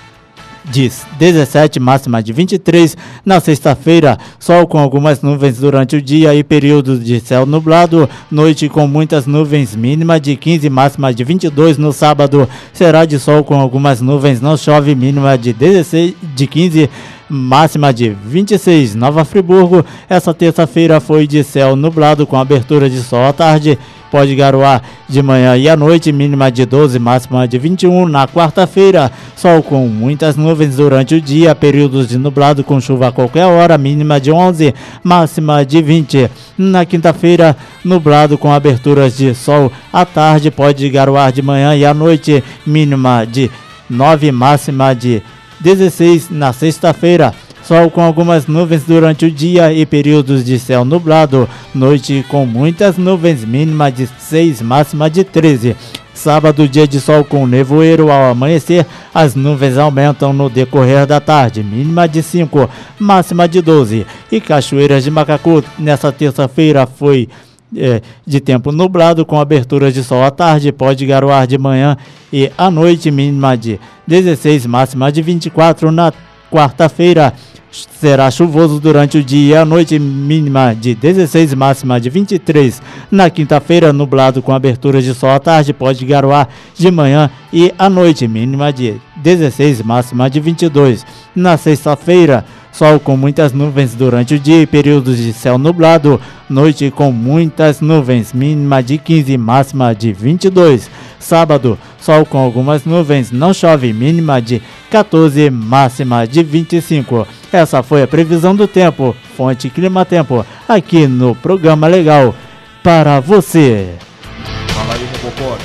de dezessete, máxima de vinte e três. Na sexta-feira, sol com algumas nuvens durante o dia e períodos de céu nublado, noite com muitas nuvens, mínima de quinze, máxima de vinte e dois. No sábado, será de sol com algumas nuvens, não chove, mínima de dezesseis, de quinze, máxima de vinte e seis. Nova Friburgo, essa terça-feira foi de céu nublado com abertura de sol à tarde, pode garoar de manhã e à noite, mínima de doze, máxima de vinte e um. Na quarta-feira, sol com muitas nuvens durante o dia, períodos de nublado com chuva a qualquer hora, mínima de onze, máxima de vinte. Na quinta-feira, nublado com aberturas de sol à tarde, pode garoar de manhã e à noite, mínima de nove, máxima de dezesseis na sexta-feira. Sol com algumas nuvens durante o dia e períodos de céu nublado. Noite com muitas nuvens, mínima de seis, máxima de treze. Sábado, dia de sol com nevoeiro ao amanhecer. As nuvens aumentam no decorrer da tarde, mínima de cinco, máxima de doze. E Cachoeiras de Macacu, nessa terça-feira foi é, de tempo nublado com aberturas de sol à tarde. Pode garoar de manhã e à noite, mínima de dezesseis, máxima de vinte e quatro. Na quarta-feira será chuvoso durante o dia e a noite, mínima de dezesseis, máxima de vinte e três. Na quinta-feira, nublado com aberturas de sol à tarde, pode garoar de manhã e à noite, mínima de dezesseis, máxima de vinte e dois. Na sexta-feira, sol com muitas nuvens durante o dia e períodos de céu nublado. Noite com muitas nuvens, mínima de quinze, máxima de vinte e dois. Sábado, sol com algumas nuvens, não chove, mínima de quatorze, máxima de vinte e cinco. Essa foi a previsão do tempo, fonte Clima Tempo, aqui no Programa Legal para você. Fala aí, Robocop.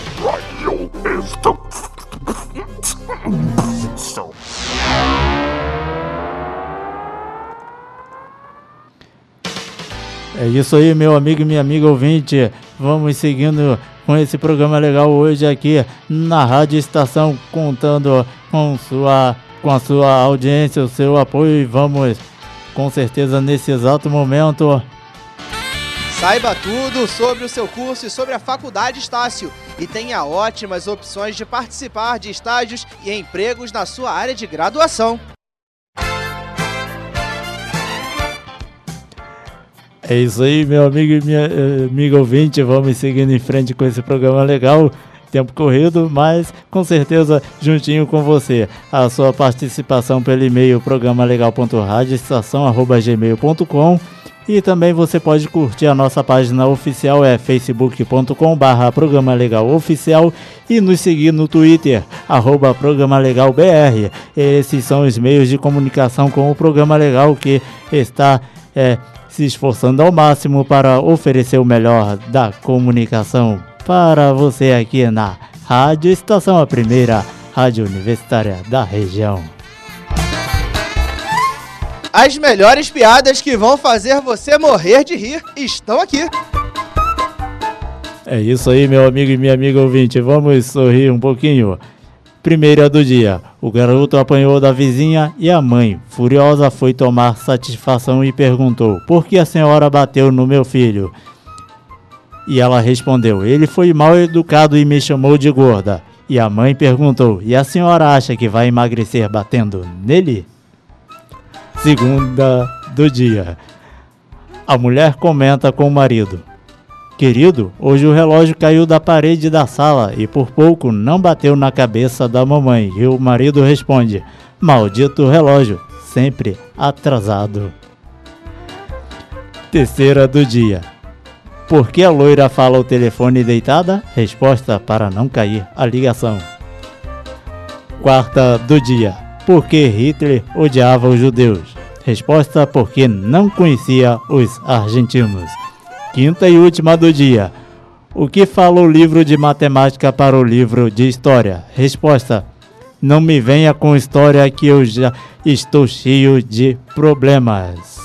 É isso aí, meu amigo e minha amiga ouvinte. Vamos seguindo com esse programa legal hoje aqui na Rádio Estação, contando com, sua, com a sua audiência, o seu apoio. E vamos, com certeza, nesse exato momento, saiba tudo sobre o seu curso e sobre a Faculdade Estácio e tenha ótimas opções de participar de estágios e empregos na sua área de graduação. É isso aí, meu amigo e minha uh, amiga ouvinte, vamos seguindo em frente com esse programa legal, tempo corrido, mas com certeza juntinho com você. A sua participação pelo e-mail programa legal ponto radio estação arroba gmail ponto com e também você pode curtir a nossa página oficial, é facebook ponto com barra programa legal oficial, e nos seguir no Twitter, arroba programa legal br. Esses são os meios de comunicação com o Programa Legal, que está é, se esforçando ao máximo para oferecer o melhor da comunicação para você aqui na Rádio Estação, a primeira rádio universitária da região. As melhores piadas que vão fazer você morrer de rir estão aqui. É isso aí, meu amigo e minha amiga ouvinte, vamos sorrir um pouquinho. Primeira do dia, o garoto apanhou da vizinha e a mãe, furiosa, foi tomar satisfação e perguntou: por que a senhora bateu no meu filho? E ela respondeu: ele foi mal educado e me chamou de gorda. E a mãe perguntou: e a senhora acha que vai emagrecer batendo nele? Segunda do dia, a mulher comenta com o marido: querido, hoje o relógio caiu da parede da sala e por pouco não bateu na cabeça da mamãe. E o marido responde: maldito relógio, sempre atrasado. Terceira do dia, por que a loira fala ao telefone deitada? Resposta: para não cair a ligação. Quarta do dia, por que Hitler odiava os judeus? Resposta: porque não conhecia os argentinos. Quinta e última do dia, o que fala o livro de matemática para o livro de história? Resposta: não me venha com história que eu já estou cheio de problemas.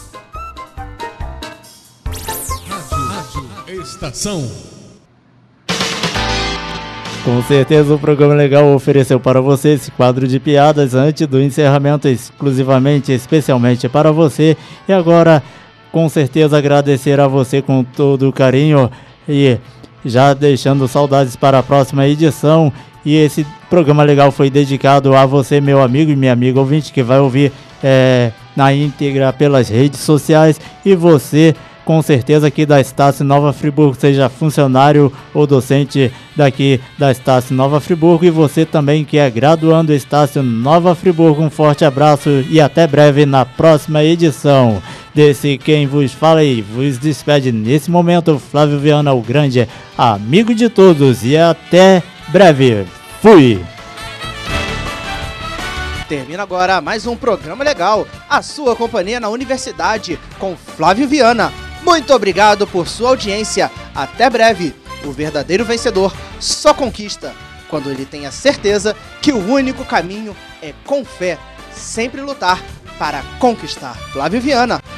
Rádio, Rádio Estação. Com certeza o Programa Legal ofereceu para você esse quadro de piadas antes do encerramento, exclusivamente, especialmente para você. E agora, com certeza, agradecer a você com todo o carinho e já deixando saudades para a próxima edição. E esse Programa Legal foi dedicado a você, meu amigo e minha amiga ouvinte, que vai ouvir é, na íntegra pelas redes sociais. E você, com certeza, aqui da Estácio Nova Friburgo, seja funcionário ou docente daqui da Estácio Nova Friburgo, e você também que é graduando Estácio Nova Friburgo, um forte abraço e até breve na próxima edição. Desse quem vos fala e vos despede nesse momento, Flávio Viana, o grande amigo de todos, e até breve. Fui! Termina agora mais um Programa Legal, a sua companhia na universidade, com Flávio Viana. Muito obrigado por sua audiência. Até breve. O verdadeiro vencedor só conquista quando ele tem a certeza que o único caminho é com fé, sempre lutar para conquistar. Flávio Viana.